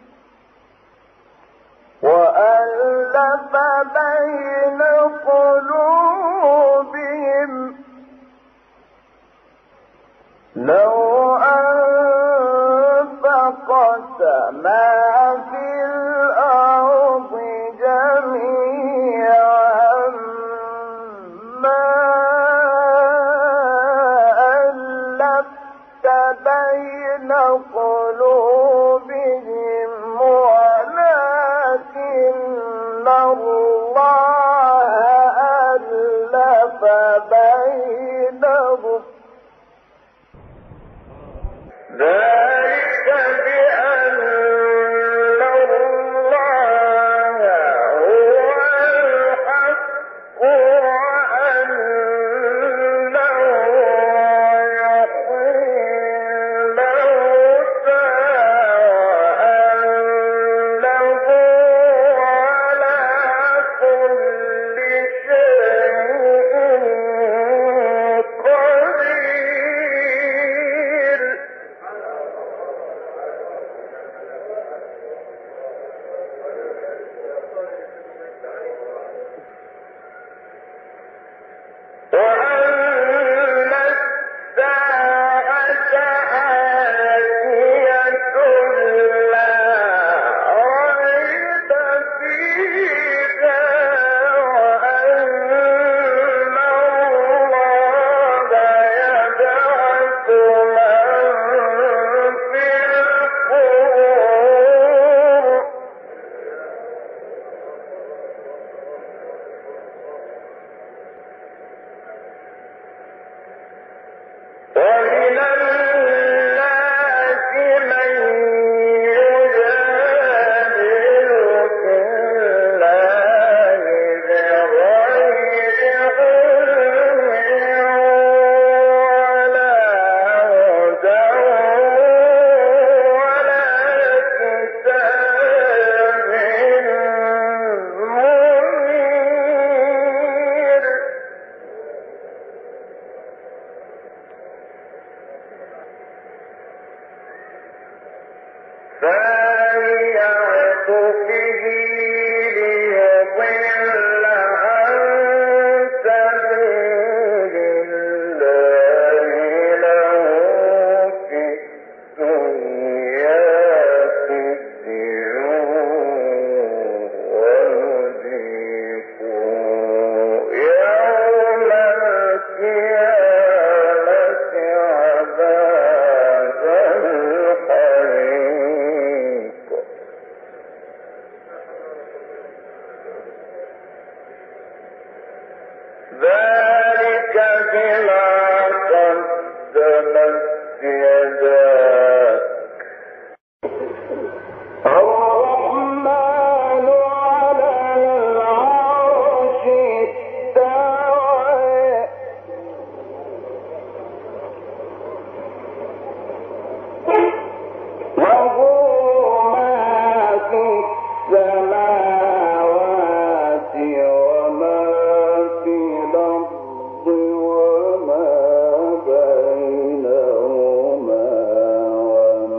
وألف بين قلوبهم لو أنفقت ما في الأرض جميعا ما ألفت بين قلوبهم ولكن الله ألف بينهم ذلك بأن الله هو الحق وأنه يحيي الموتى وأنه على كل شيء قدير وأن الساعة آتية لا ريب فيها وأن الله يبعث من في القبور ومن الناس من يجادل في الله بغير علم ولا هدى ولا كتاب منير ثاني عطفه ليضل عن سبيل الله له في الدنيا خزي ونذيقه يوم القيامة عذاب الحريق ذلك بما قدمت يداك الرحمن على العرش استوى وهو ما في السماوات وما في الأرض وما بينهما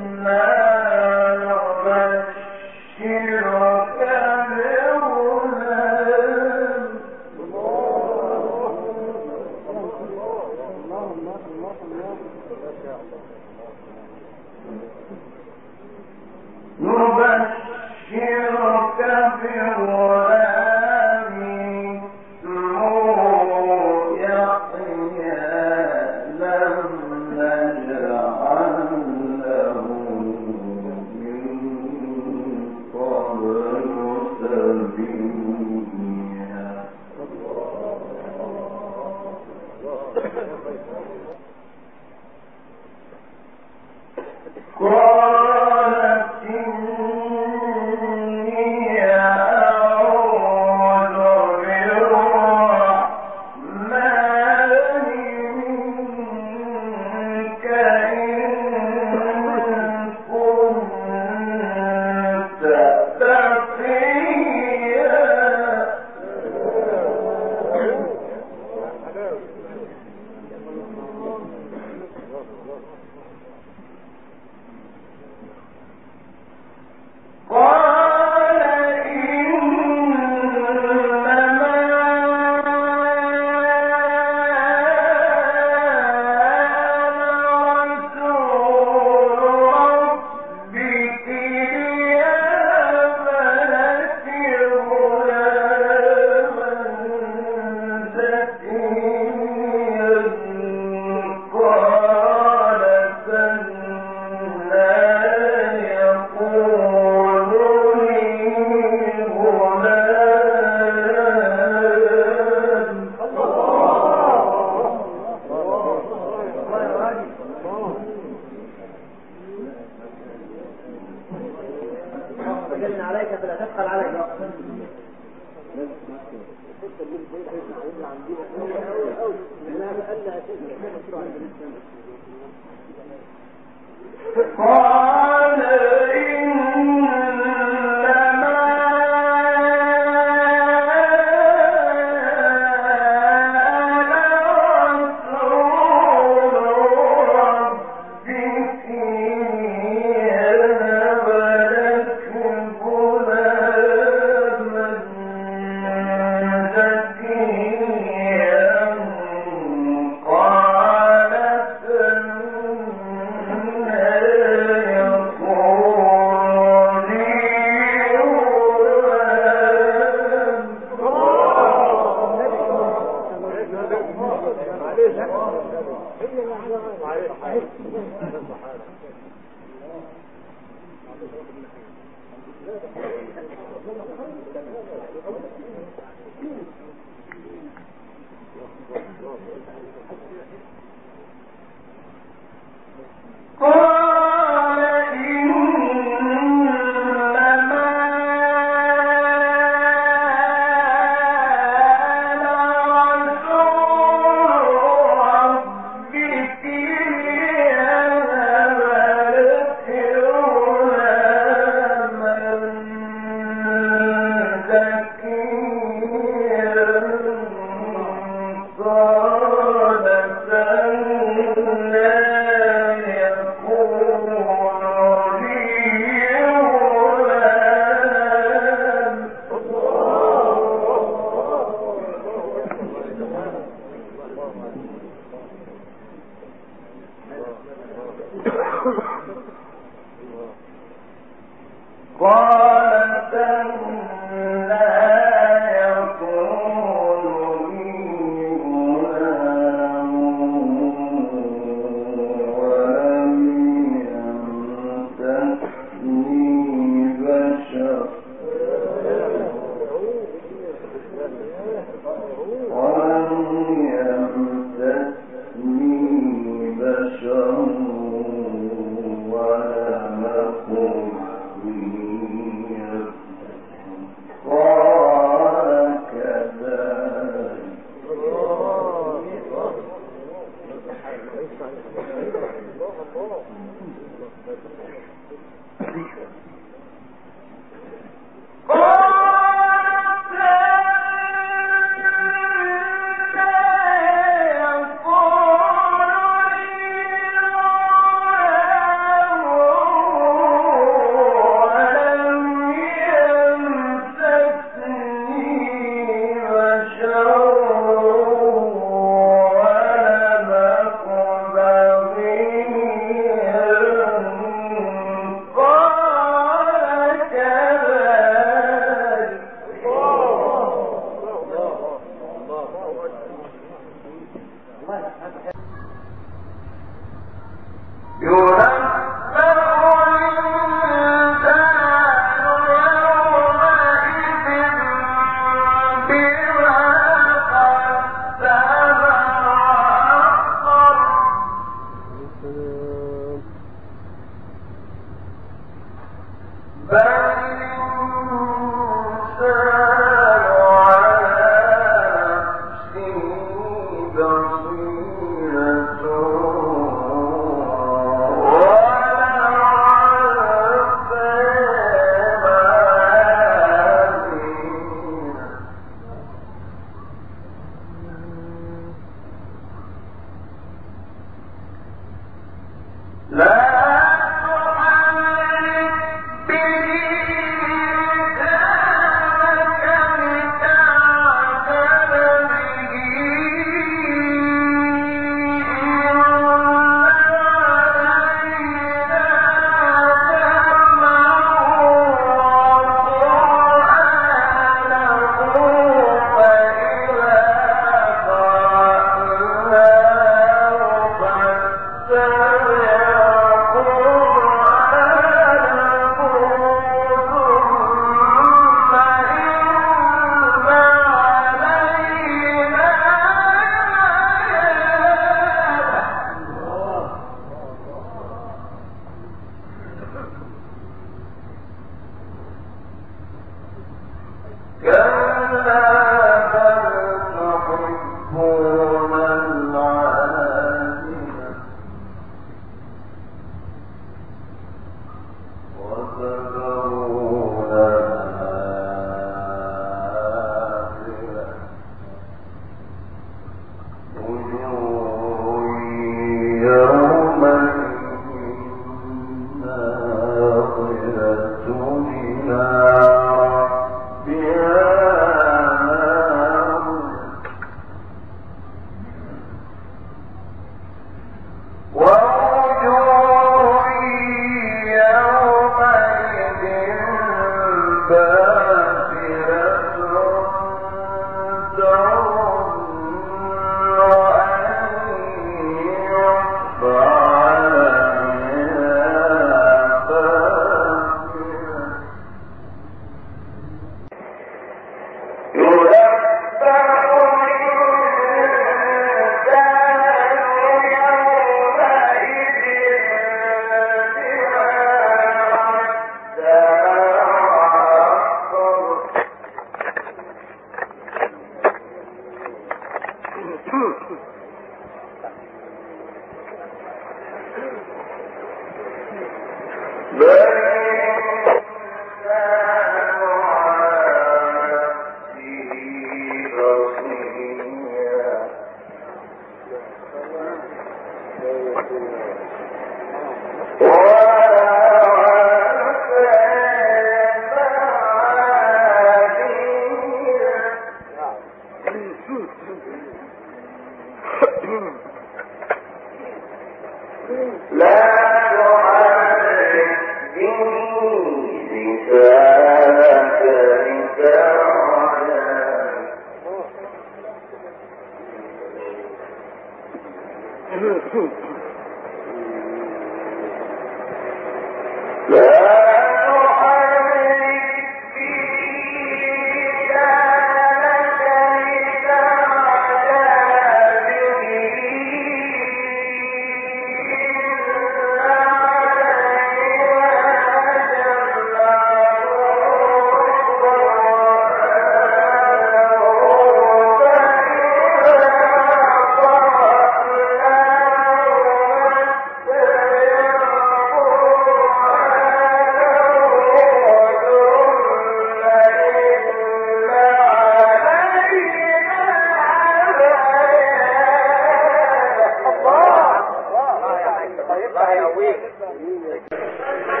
عليك.